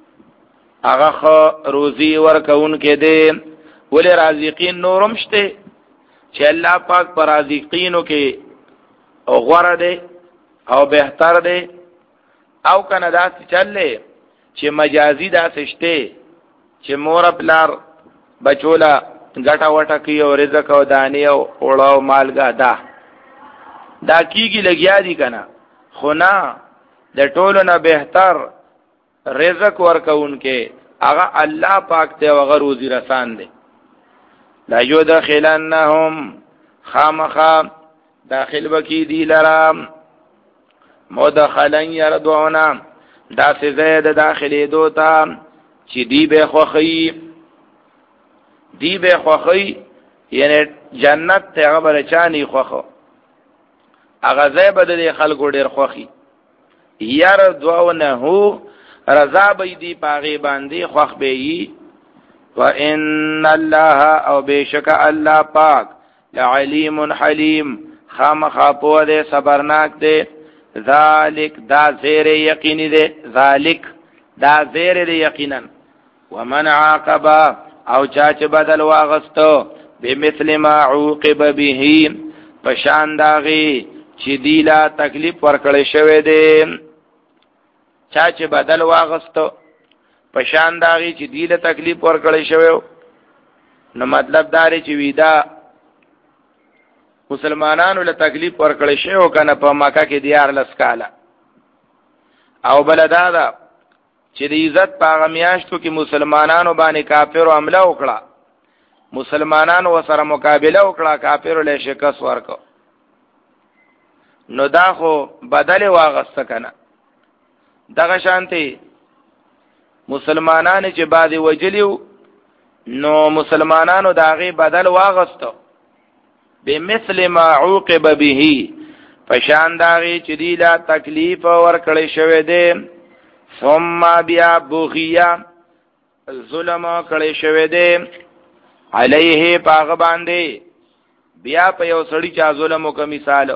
هغه روزي ورکون کې دې ولې رازقین نورم شته چې الله پاک پر رازقینو کې او غوړه دې او بهتر دې او کنه داسې چلې چې مجازي داسې شته چې مور پلار بچولا ګټه وټه کوي او رزق او دانی او اوړو مالګه دا دا کیږي لګیا دي کنه خو نه د ټولو نه بهتر رزق ورکوونکې هغه الله پاک ته هغه روزي رسان دي لا يدخلنهم خامخا داخل بکی دی لرام مدخلن یردونا دا سی زید داخلی دوتا چی دی بے خوخی دی بے خوخی یعنی جنت تی غبر چانی خوخو اغازه بده دی خلقو دیر خوخی یردونهو رضا بی دی پاغی باندی خوخ بیئی وَإِنَّ اللَّهَ او بیشک اللہ پاک لعلیم حلیم خام خاپو دے صبرناک دے ذالک دا زیر یقینی دے ذالک دا زیر دے یقینا ومن عاقبا او چاچ بدل واغستو بمثل ما عوقب به پشان داغی چی دیلا تکلیف ورکڑ شوے دے چاچ بدل واغستو پشان داغی چې دیله تکلیف ورکړی شوی نو مطلب داری چې ویدا مسلمانانو له تکلیف ورکړی شوی کنه په مکه کې دیار لسکاله او بلدا دا چې د عزت په میاشتو کې مسلمانانو باندې کافرو حمله وکړه مسلمانانو سره مقابله وکړه کافرو له شکست ورکړه نو دا خو بدل واغست کنه دغه شانتي مسلمانان چې بعد وجلیو نو مسلمانانو داغه بدل واغستو بمثل ما عوقب به فشان داغي چې دی لا تکلیف ورکړی شوی دی ثم بیا بغیا ظلم کړی شوی دی علیه پاغ باندې بیا په یو سړی چا ظلم وکړ مثال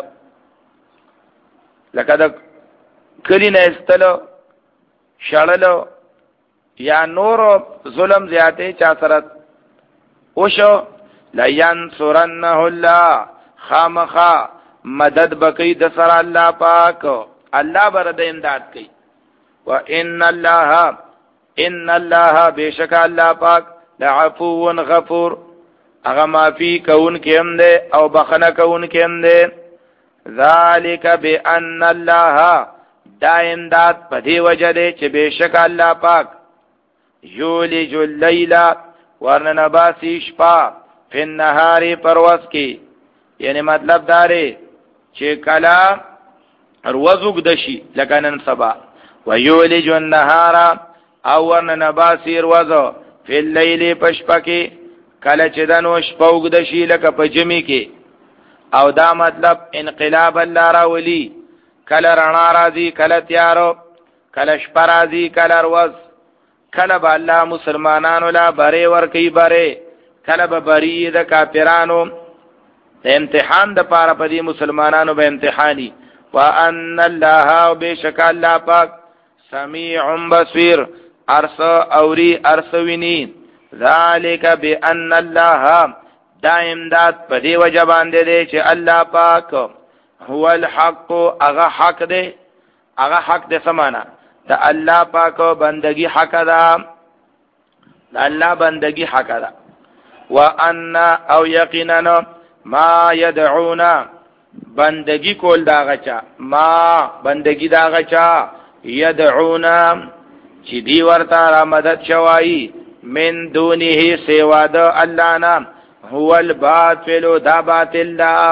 لکه د کلی نه استلو شړلو یا نور ظلم زیاته چا سره وشو لینصرنه الله خامخا مدد بکی د سره الله پاک الله بر د امداد کوي وان الله ان الله بیشک الله پاک لعفو غفور هغه معافی کون کې هم ده او بخنه کون کې هم ده ذالک بان الله دا امداد په دی وجه ده چې بیشک الله پاک یولج الليل ورنباسی شپا فی النهار پرواز کی یعنی مطلب داره چې کلا روزوک دشي لکه نن سبا ویولج النهار او ورنباسی روزو فی اللیل پشپا کی کله چې دنو شپوک دشي لکه په جمی کې او دا مطلب انقلاب الله راولي کله رڼا راځي کله تیارو کله شپه راځي کله روز کله به الله مسلمانانو لا بره ور کوي بره کله به بری د کافرانو د امتحان د پاره په دې مسلمانانو به امتحاني وان الله بشک الله پاک سمیع بصیر ارس اوری ارسوینی ذالک بان الله دا امداد په دې وجه باندې دی چې الله پاک هو الحق اغه حق دی اغه حق د سمانا دا الله پاک بندگی حق ده دا الله بندگی حق ده وان او یقینا ما يدعونا بندگی کول دا غچا ما بندگی دا غچا يدعونا چې دی ورته را مدد شوای من دونه سوا د الله نام هو الباطل دا باطل دا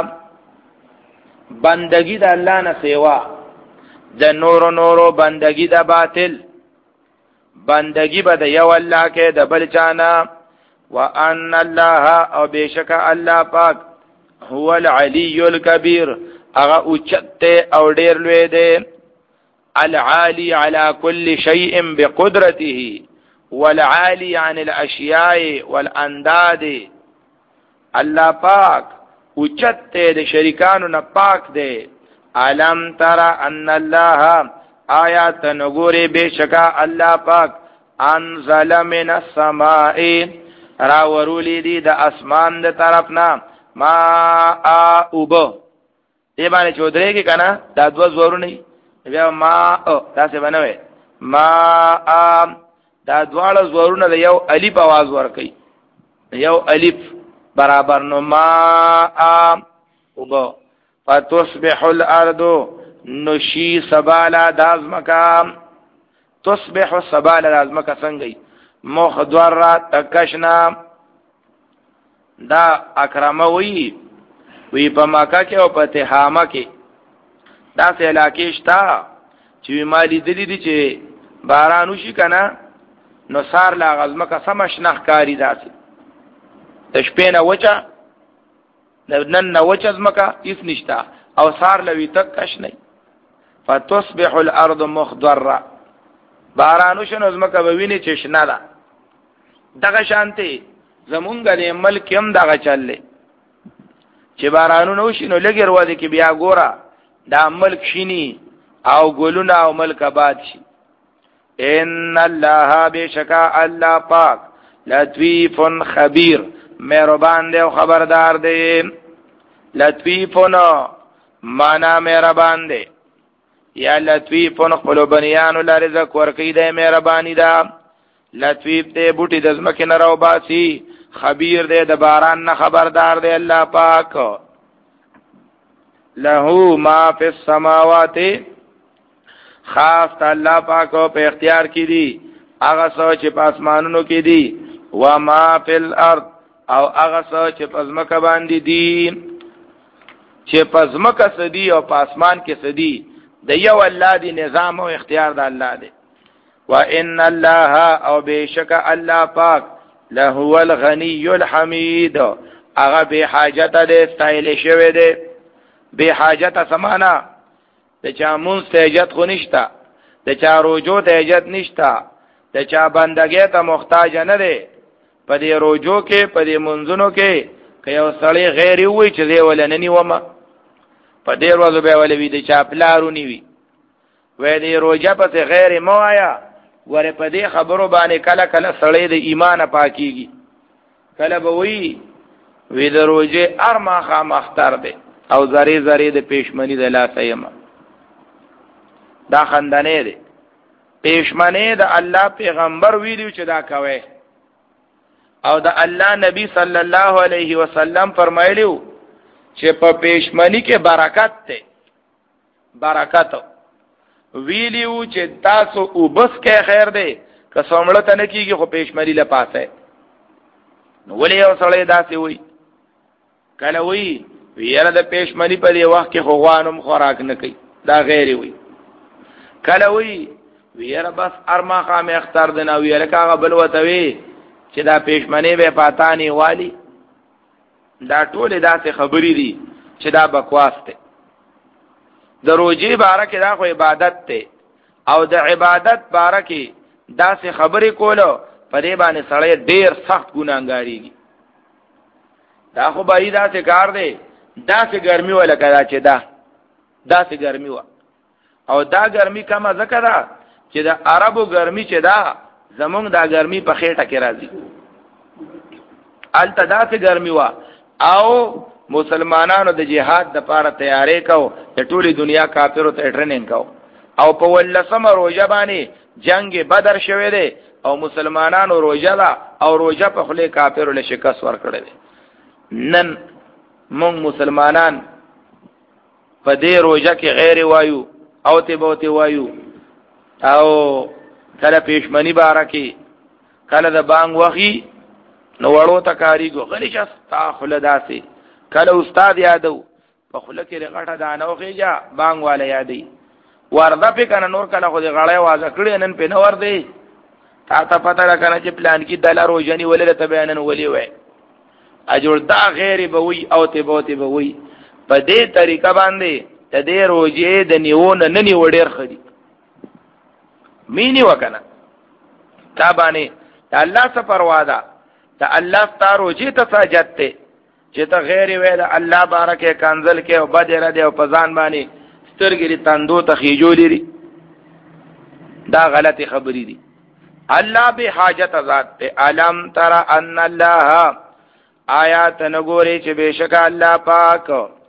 بندگی د الله نه سوا د نورو نورو بندگی د باطل بندگی به د یو الله کې د بل چانا وان الله او بشک الله پاک هو العلی الکبیر هغه اوچته او ډیر لوی دی العالی علی کل شیء بقدرته والعالی عن الاشیاء والانداد الله پاک اوچته د شریکانو نه پاک دی علم ترى ان الله آیات نګوري بشکا الله پاک انزل من السماء را ورولی دی د اسمان د طرفنا ما اوب دی باندې چودري کې کنه دا دو زورونه بیا ما او تاسو بنوي ما دا دواړه زورونه د یو الف आवाज ور کوي یو الف برابر نو ما اوب فتصبح الارض نشی سبالا دازمکا تصبح سبالا دازمکا څنګه مخدور تکشنا دا اکرامه وی وی په مکه کې او په تهامه کې دا سه علاقې شتا چې مالی دلی دي چې باران وشي کنه نو سار لا غزمکه سمشنخ کاری داسي تشپینه وچا نن نو وچز مکه هیڅ نشتا او سار لوي تک کش نه فتصبح الارض مخضره بارانو شنو زمکه به ویني چې شنه ده دغه شانتي زمونږ د ملک هم دغه چللې چې بارانو نو شنو لګر وځي کې بیا ګورا دا ملک شینی او ګلونه او ملک آباد شي ان الله بشکا الله پاک لطیف خبیر مهربان دی او خبردار دی لطیفون معنا مهربان دی یا لطیفون خپل بنیانو لرزق ورکی دی مهربانی دا لطیف دی بوټي د زمکه نه راو باسي خبیر دی د باران نه خبردار دی الله پاک له ما فی السماوات خاص الله پاک په اختیار کې دی هغه څه چې په اسمانونو کې دی و ما فی الارض او هغه څه چې پزمکه باندې دي چې پزمکه سدي او په اسمان کې سدي د یو الله دی نظام او اختیار د الله دی وان الله او بشک الله پاک له هو الغنی الحمید هغه به حاجت ده استایل شوی ده. به حاجت سمانا د چا مونږ ته حاجت خو نشتا، د چا روجو ته حاجت نشتا، د چا بندګۍ ته محتاج نه ده. په دې روجو کې په دې منځونو کې که یو سړی غیر وي چې دی ولننی ومه په دې ورځو به ولې وي د چا پلارونی وي وې دې روجه پسې غیر مو آیا ور په دې خبرو باندې کله کله سړی د ایمان پاکيږي. کله به وی وی د روجه ارما خامختر ده او زری زری د پېشمنی د لاسه یم. دا خندنه ده پېشمنه د الله پیغمبر ویلو چې دا کوي او د الله نبی صلی الله علیه وسلم فرمایلیو چې په پېشمنی کې برکت ده. برکت ویلیو چې تاسو او بس کې خیر ده که څومره تنه کیږي خو پېشمنی له پاسه نو ولې یو سړی داسې وي کله وی ویره د پېشمنی په دی وخت کې خوغوانم خوراک نه کوي دا غیر وي. کله وی ویره بس ارما خامه اختر دنا ویره کاغه بل وته وی چې دا پېشمنی به پاتانی والی. دا ټول داسې خبرې دي چې دا بکواس ده. د روزي بارکه دا خو عبادت ده او د عبادت بارکه داسې خبرې کولو په دې باندې سړی ډیر سخت ګناګاریږي. دا خو به داسې کار دی داسې ګرمي ولا کدا چې دا داسې ګرمي و او دا ګرمي کومه ذکر ده چې د عربو ګرمي چې دا زمونږ دا ګرمي په خېټه کې راځي. الته داسې ګرمي و او مسلمانانو د جهاد د لپاره تیاری کو د ټولي دنیا کافرو ته ټریننګ کو او په ولسمه روزه باندې جنگ بدر شوه دی او مسلمانانو روزه دا او روزه په خله کافرو له شکست ورکړل. نن مونږ مسلمانان په دې روزه کې غیر وایو او ته بوته وایو او کله پېشمنی بارکی کله د بانګ وخی نو وړو ته کاریګو غلیش استا خله داسي کله استاد یادو په خله کې غټه دانو خېجا بانګ والا یادې ورده په کنه نور کله خو دې غړې واځه کړې نن په نور دی تا ته پته را کنه چې پلان کې دلار روزنی ولې ته بیانن ولې وای اجور دا غیر به وی او ته بوته به وی په دې طریقه باندې ته دې روزه د نیو نه ننی وډیر خدي مینی وکنه تا باندې الله څخه پروا ده ته الله ستاره چې ته ساجت ته چې ته غیر ویل الله بارکه کنزل کې او بدر دې او پزان باندې سترګری تندو ته خېجو لري دا غلطی خبرې دي. الله به حاجت ذات ته علم ترى ان الله آیات نګوري چې بشک الله پاک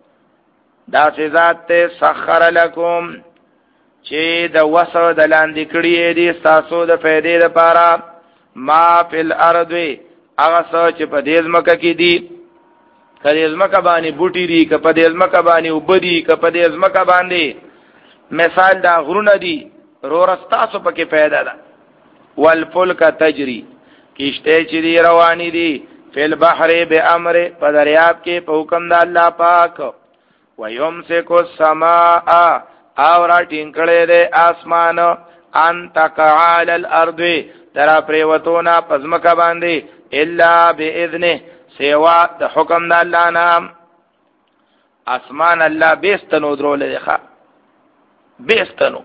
دا ذات ته سخر لكم چې د وسو د لاندې کړي دي تاسو د فائدې لپاره ما فل ارض هغه څه چې په دې ځمکه کې دي کله ځمکه باندې بوټي دي که په دې ځمکه باندې وبدي که په دې ځمکه باندې مثال دا غرونه دي رورستاسو پکې پیدا ده. والفلک تجری کشته چې دی رواني دي فل بحر بامر په دریاب کې په حکم د الله پاک ويمسك السماء او را ټینګړې ده اسمان ان تقع على الارض ترا پریوتونا پزمکه باندې الا باذنه سوا د حکم د الله نام. اسمان الله بیستنو درول ښه بیستنو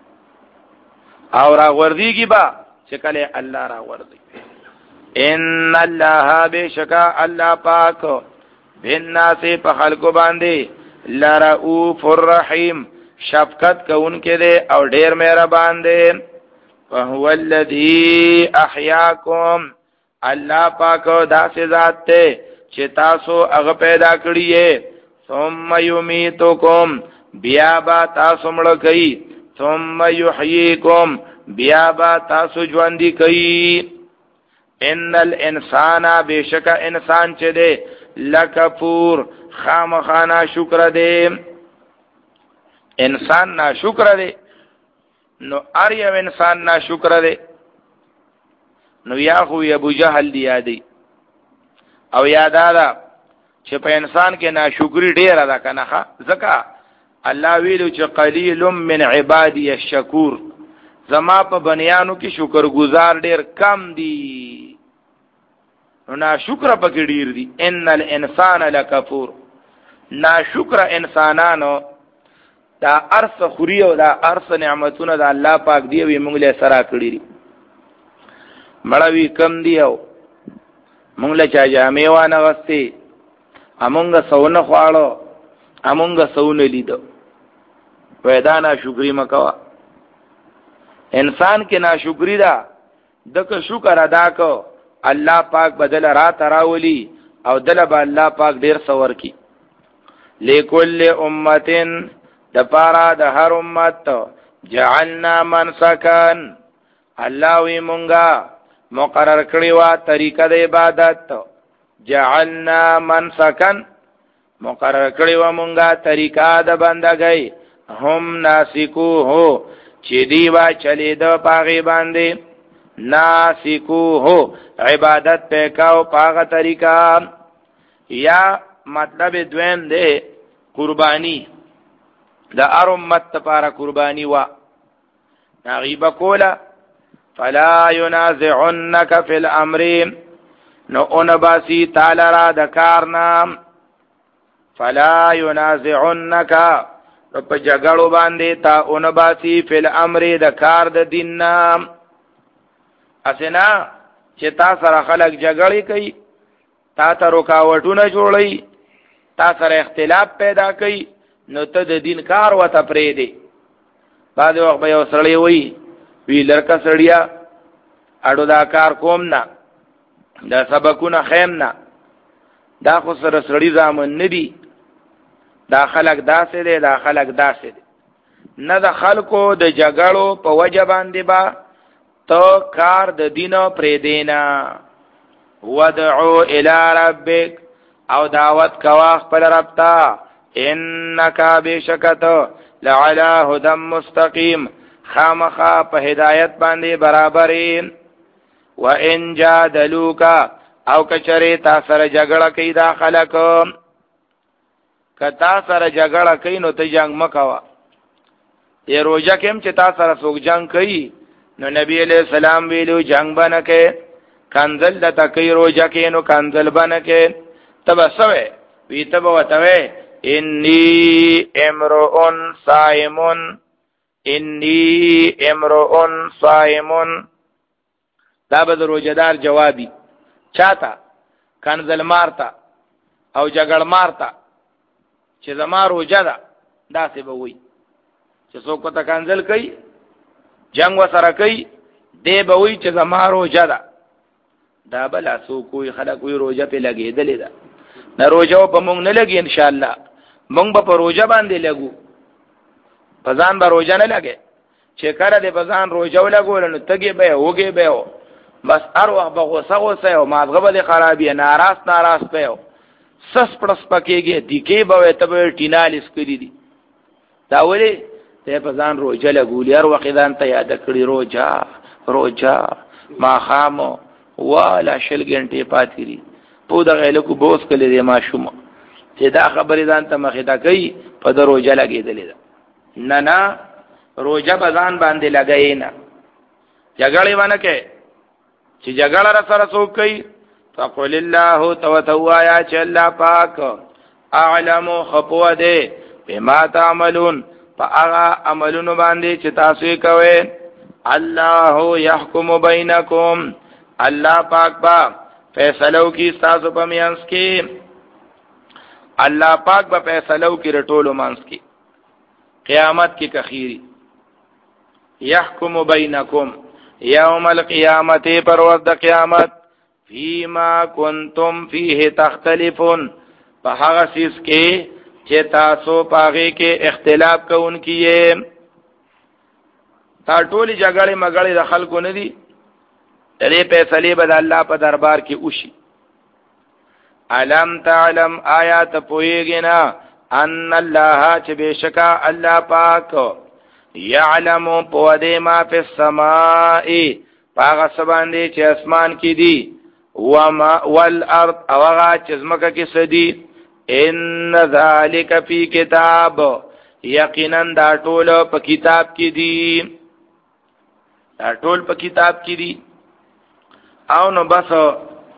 او را وردیږي با چې کله الله را وردی. ان الله بشکا الله پاک بالناس په خلق باندې لرؤوف الرحیم شفقت کوونکې ده او ډیر مهربان ده. وهو الذی احیاکم الله پاک داسې ذات ته چې تاسو هغه پیدا کړی یې ثم یمیتکم بیا با تاسو مړ کړي ثم یحییکم بیا با تاسو ژوند کړي. ان الانسان بشک انسان چې ده لکفور خامخانا شکر ده. انسان نا شکر ده نو ار یو انسان نا شکر ده نو یا خو ابو جهل دی یادی او یادادا چې په انسان کې ناشکری ډیر ده کنه ځکه الله ویلو چې قلیل من عبادی الشکور زما په بنیانو کې شکر گزار ډیر کم دي. نو ناشکر پکې ډیر دي. ان الانسان لکفور، ناشکر انسانانو دا ارث خوري او دا ارث نعمتونه د الله پاک دی وی موږ له سره کړی دي. مړوي کم دی او موږ له چا جامې وانه غستې، امونګه سونه خواړو، امونګه سونه لیدو. پیدا ناشکری مکوا. انسان کې ناشکری دا دغه شکر ادا کو الله پاک بدل را تراولی او دل به الله پاک ډیر ثواب کی. لکل امتن د پارا د هر امت جعلنا منسکن، الله وی مونږه مقرر کړی وا طریقه د عبادت. جعلنا منسکن مقرر کړی وا مونږه طریقه د بندګۍ. هم ناسکو هو چې دی وا چلی د پاغي باندې، ناسکو هو عبادت پکاو پاغه طریقہ. یا مطلب دویم دی قربانی، د ار امت لپاره قربانی وا نغیب کولا. فلا ينازعنك في الامر، نو انباسی تعالی را د کار نام. فلا ينازعنك په جګړو باندې تا انباسی فی الامر د کار د دین نام. اسنا چې تا سره خلق جګړې کوي، تا ته رکاوټونه جوړي، تا سره اختلاف پیدا کوي، نو ته د دین کار وته پرې دی. بعد وخت به یو سړی وي وی لړکا سړیا اړو دا کار کوم نه، دا سبقونه خیم نه، دا خو سره سړی زامن ندي، دا خلق داسې دی، دا خلق داسې دی. نه د خلکو د جګړو په وجه باندې با تو کار د دینو پرې دینا. ودعو الی ربک، او دعوت کوا خپل رب ته. انک بشکت لعلی هدى مستقیم، خامخا په هدایت باندې برابرین. وان جادلوک، او کچری تا سره جګړه کوي دا خلک، کتا سره جګړه کوي نو ته جنگ مکوا. ی روزه کېم چې تا سره څوک جنگ کوي، نو نبی علیہ السلام ویلو جنگ بنه کې کنزل د تکي روزه کې نو کنزل بنه کې تب سوې وی تب وتوي انی امرؤن صائمون، انی امرؤن صائمون. دا به روزدار جوابي چاته کنزل مارتا او جګړ مارتا چې زما روزه ده، داسې به وي چې څوک ته کنزل کوي جنگ وسره کوي، دی به وي چې زما روزه ده. دا بلا څوک وي خلک وي روزه په لګېدلې ده. نه روزه په مونږ نه لګي، ان شاء الله مونږ به په روزه باندې لګو، په ځان به روزه نه لګي. چې کله دې په ځان روزه ولګول نو تګي به وګي به بس هر وخت به غوسه غوسه او مازغه به خرابې ناراض ناراض په سس پړس پکېږي دیکې به ته به ټینالیس کړی دي. دا ولې ته په ځان روزه لګولې هر وخت ځان ته یاد کړی روزه روزه ما خامو والا شل غنټې پاتې په دغه لکو بوس کړي دي ماشوم چې دا خبرې ځان ته مخې ته کوي په د روزه لګېدلې ده. نه نه روزه په ځان باندې لګای نه، جګړې ونه کې چې جګړه را سره څوک کوي. فقل الله توتوایا چې الله پاک اعلم خپو ده بما تعملون، فاغا عملون باندې چې تاسو کوي. الله يحكم بينكم، الله پاک با فیصلو کی تاسو په میانس کې، الله پاک با فیصلو کی رټولو مانس کې قیامت کې کخیری. يحكم بينكم یوم القیامت، پر ورځ د قیامت. فیما کنتم فیه تختلفون، په هغه چیز کې چې تاسو پاغه کې اختلاف کوونکې. تا ټولې جګړې مګړې د خلکو نه دي، دې فیصلې به د الله په دربار کې وشي. علم تعلم، آیات پوهیږي نه ان الله چې بشکا الله پاک یعلم پوهه ما فی السماء، پاغه سباندې چې اسمان کې دي، وما والارض، او هغه چې زمکه کې سدي. ان ذالک فی کتاب، یقینا دا ټول په کتاب کې دي، دا ټول په کتاب کې دي. او نو بس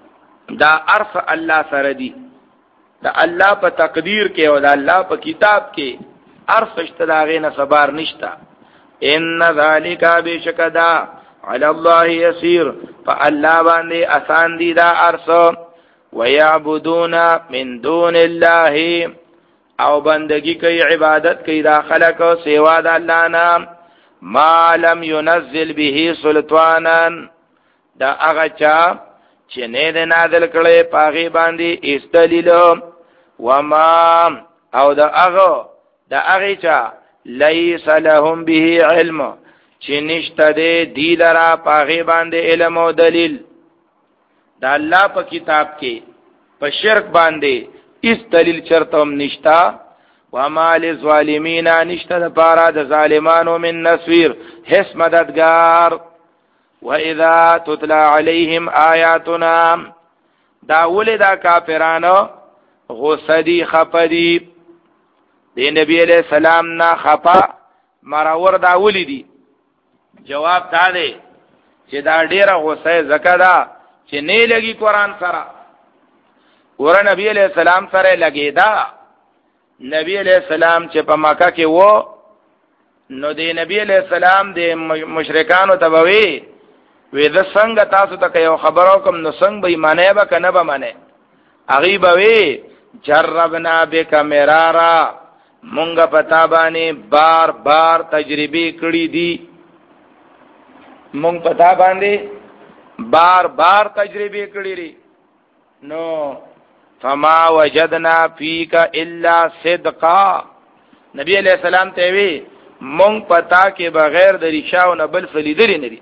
دا عرف الله سره دی دا الله په تقدیر کې او دا الله په کتاب کې عرف اشتداغه نه صبر نشتا ان ذالک بشکدا علی الله یسیر فالله باندې آسان دی دا عرف ويعبدون من دون الله او بندگی کوي عبادت کوي دا خلق سوا د الله نه ما لم ينزل به سلطانا دا هغه چا چې نه د نازل کړي پاغي باندې استدلیل وما او دا هغه دا هغه چا ليس لهم به علم چې نشته دې دی لرا پاغي باندې علم او دلیل دا الله په کتاب کې په شرک باندې اس دلیل چرته هم نشتا وما للظالمین نشته د پارا د ظالمانو من نصير هیڅ مددگار واذا تتلى عليهم آیاتنا دا ولدا کافرانو غصدی خپدی دی نبی علیہ السلام نا خپا مراور دا ولیدی جواب دا دی چې دا ډیره غصه زکه دا چې نه لګي قران سره ور نبی علیہ السلام سره لګیدا نبی علیہ السلام چې په مکه کې وو نو دی نبی علیہ السلام د مشرکانو تبوی وې د څنګه تاسو ته یو خبرو کوم نو څنګه به معنی به کنه به معنی اغي به وی جربنا بک مرارا مونږه پتا باندې بار بار تجربه کړې دي مونږ پتا باندې بار بار تجربه کړې لري نو فما وجدنا فيك الا صدقا نبی علیہ السلام ته وی مونږ پتا کې بغیر د ریشاو نه بل فلیدل نه دي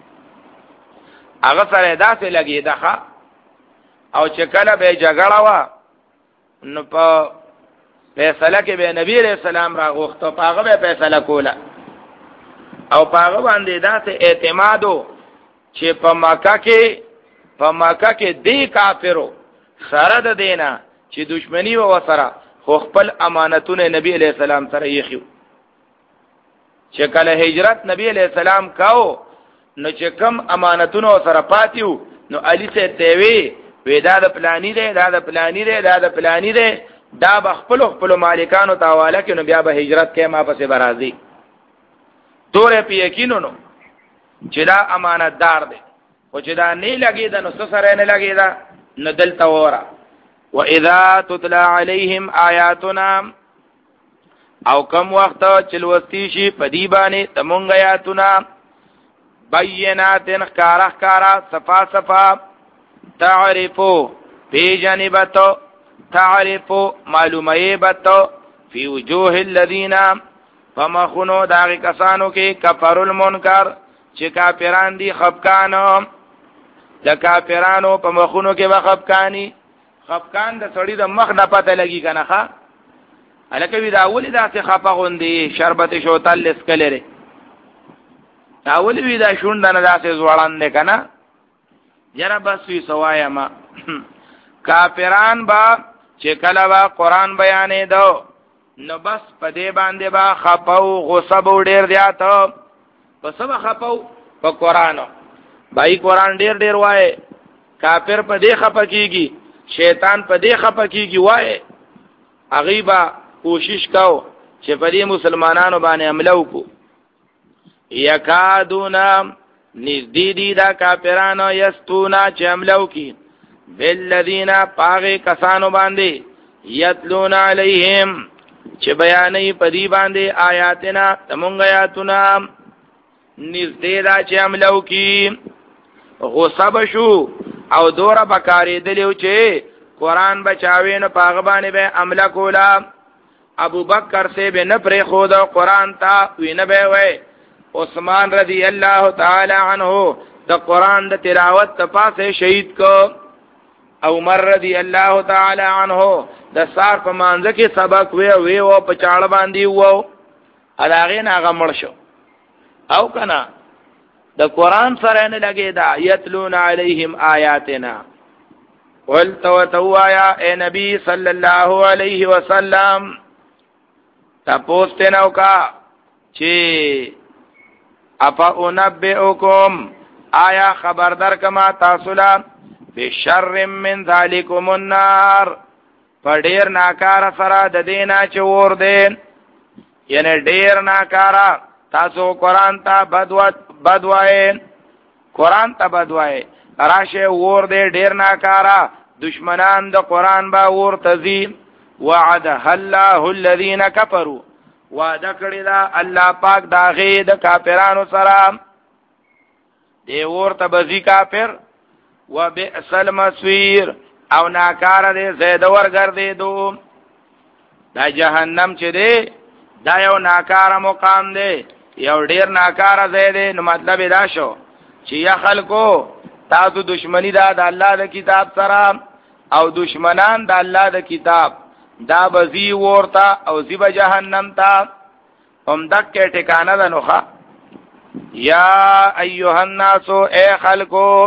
هغه سره داسې لګي دغه او چې کله به جګړه وا نو په فیصله کې به نبی علیہ السلام را غوښته پاغه به فیصله کوله او پاغه باندې داسې اعتمادو چې په مکه کې په مکه کې دی کافرو سره د دینا چې دشمنی و وسره خو خپل امانتونه نبی علیہ السلام سره یې خو چې کله هجرت نبی علیہ السلام کاو نو چې کم امانتونه سره پاتیو نو علی سے تیوی ودا د پلانی دی دا د پلانی دی دا د پلانی دی دا بخپل خپل مالکانو تاواله کې نو بیا به هجرت کې ما پسې برازي تورې په یقینو نو چې دا امانتدار دی او چې دا نه لګي دا نو سره نه لګي دا نو دلته وره واذا تتلى عليهم آیاتنا او کم وخت چلوستی شي پدی باندې تمونږ آیاتنا بینات خکارا خکارا صفا صفا تعرفو پی جانبتو تعرفو معلومیبتو فی وجوه الذین فمخونو داغی کسانو کی کفر المنکر چی کافران دی خفکانو دا کافرانو پا مخونو کی بخفکانی خفکان دا سڑی دا مخ دا پتا لگی کنخا الکوی دا اولی دا سی خفقون دی شربت شوتل لسکلی ری اولی وی دا شوندن دا سی زوڑان دی کنا جرا بس وی سوایا ما کافران با چې کله با قران بیانې دو نو بس پدې باندې با خپاو غصب ډیر دیات پس با خپاو په قران بای قران ډیر ډیر وای کافر پدې خپکیږي شیطان پدې خپکیږي وای اغیبا کوشش کاو چې پدې مسلمانانو باندې حمله وکړو یکادونا نزدیدی دا کافرانو یستونا چه عملو کی بالذین پاغی کسانو باندے یتلون علیہم چه بیانی پدی باندے آیاتنا تمونگ آیاتنا نزدی دا چه عملو کی غصب شو او دورا بکاری دلیو چه قرآن بچاوین پاغبانی بے عملہ کولا ابو بکر سے بے نپر خود قرآن تا وی نبے وے عثمان رضی اللہ تعالی عنہ دا قرآن دا تلاوت تا پاسے شہید کو عمر رضی اللہ تعالی عنہ دا سار پا مانزکی سبق وی وی و پچاڑ باندی وو اداغین آغا مرشو او کنا دا قرآن سرین لگے دا یتلون علیہم آیاتنا قلتو تو آیا اے نبی صلی اللہ علیہ وسلم تا پوستنو کا چی افا انبئکم آیا خبردار کما تاسولا بشر من ذالکم النار په ډیر ناکاره سره د دینا چې ور دین یعنی ډیر ناکاره تاسو قرآن ته بدوت بدوای قرآن ته بدوای راشه ور دې ډیر ناکاره دشمنان د قرآن با ور تزي وعد الله الذين كفروا وعده کړی دا الله پاک دا غي د کافرانو سره دی ورته بزی کافر وبئس المصير او ناکاره دی زید ورګرځې دو دا جهنم چې دی دا یو ناکاره مقام دی یو ډیر ناکاره ځای دی نو مطلب دا شو چې یا خلکو تاسو دشمنی دا د الله د کتاب سره او دشمنان د الله د کتاب دا بزی ورته او زی به جهنم ته هم دکې ټکانه ده نوخه یا ایها الناس اے خلکو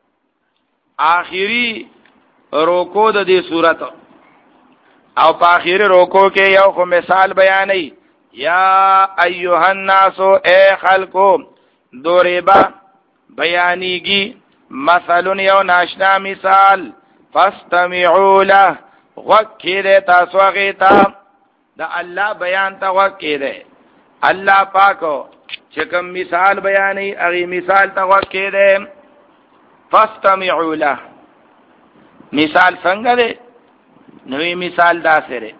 آخری روکو د دې صورت او په آخری روکو کې یو خو مثال بیانې یا ایها الناس اے خلکو دوریبا بیانیږي مثل یو ناشنا مثال فاستمعوا له وکیده تاسو غیتا دا الله بیان تا وکیده الله پاکو چې کوم مثال بیانې هغه مثال تا وکیده فاستمعوا له مثال څنګه ده نوې مثال دا سره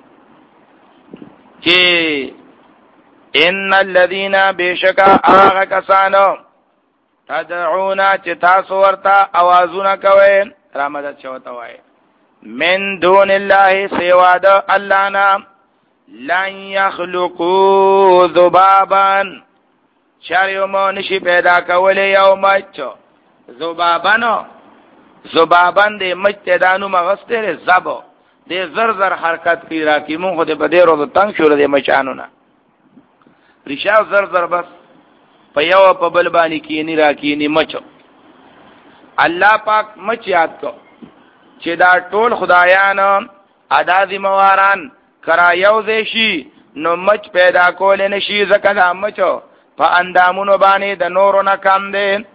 چې ان الذين بشکا هغه کسانو تدعونا چې تاسو ورته आवाजونه کوي را مدد شوته وای من دون الله سوا د الله نه لن يخلقوا ذبابا شریمو نشي پیدا کولې یو مچ ذبابانو ذبابان دې مچ دانو مغستره زبو دې زر زر حرکت کی را کی مون خو دې په دې روز تنگ شو دې مچانو نه ریشا زر زر بس په یو په بل باندې کینی را کینی مچ الله پاک مچ یاد کو چې دا ټول خدایان ادا ذمہواران کرا یو شي نو مچ پیدا کول نه شي ځکه دا مچ په اندامونو باندې د نورو نه کم دی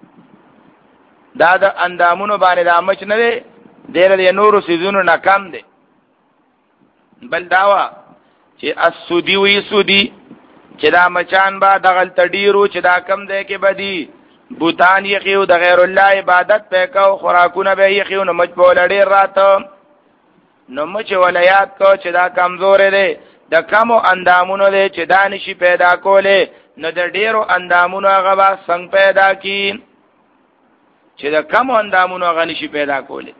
دا د اندامونو باندې دا مچ نه دی ډېر د نورو سيزونو نه کم دی بل داوا چې اسودی وی سودی چې دا مچان با دغل تډیرو چې دا کم دی کې بدی بوتان یخیو د غیر الله عبادت پکاو خوراکونه به یخیو نو مچ په لړې راته نو مچ ولایات کو چې دا کمزور دی د کمو اندامونو دی چې دا نشي پیدا کوله نو د ډیرو اندامونو هغه با څنګه پیدا کی چې د کمو اندامونو هغه نشي پیدا کوله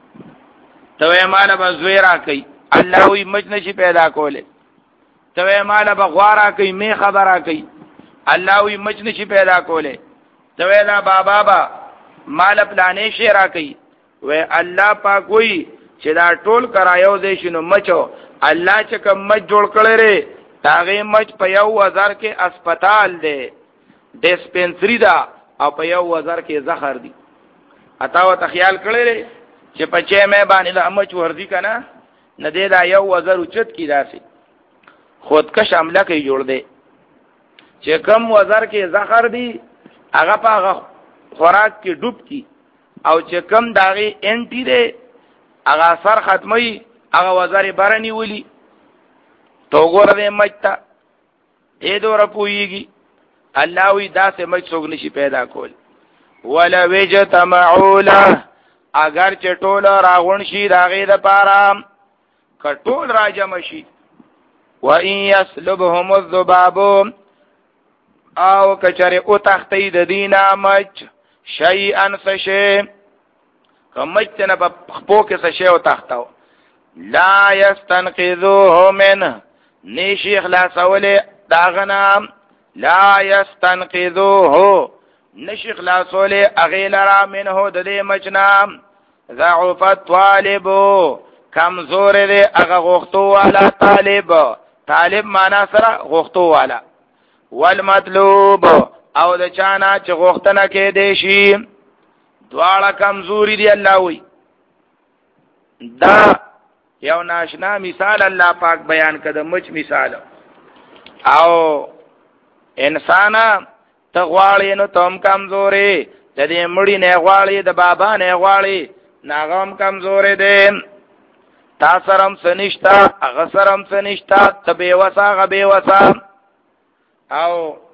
ته مال به زویرا کوي الله وی مچ نشي پیدا کوله ته مال به غوارا کوي می خبره کوي الله وی مچ نشي پیدا کوله ته دا بابا با مال پلانې شیرا کوي و الله پاک وی چې دا ټول کرایو دې شنو مچو الله چې کوم مچ جوړ کړي ری تاغه مچ په یو هزار کې اسپیټال دی ډیسپنسری دا او په یو هزار کې زخر دی اتا و تخیال کړي ری چې په چې مې باندې د مچ وردی کنه نه دی دا یو هزار اوچت کی راسي خودکش عمله کوي جوړ دی چې کم هزار کې زخر دی هغه په خوراک کې ډوب کی او چې کم داغي انټی دی هغه سر ختمي هغه وزاري بارني ولي تو ګور دې مچتا دې دور پويږي الله وی داسې مچ څوک نشي پیدا کول ولا وجتمعوا له اگر چې ټول راغون شي داغه د پاره کټول راجم شي وان يسلبهم الذباب او کچره او تختی د دینه مچ شیئا فشی کمچ نه په خپو کې څه شی او تختاو لا یستنقذوه منه نشي خلاصول داغنا لا یستنقذوه نشي خلاصول اغیلرا منه د دې مچنا ضعف الطالب کمزور دی هغه غوښتو والا طالب طالب معنا سره غوښتو والا والمطلوب او د چانا چې غوښتنه کې دی شي دواړه کمزوري دی الله وی دا یو ناشنا مثال الله پاک بیان کړه مچ مثال او انسان ته غواړي نو تم کمزوري د دې مړی نه غواړي د بابا نه غواړي ناغم کمزور دی تا سرم سنشتا اغا سرم سنشتا تا بیوسا اغا بیوسا او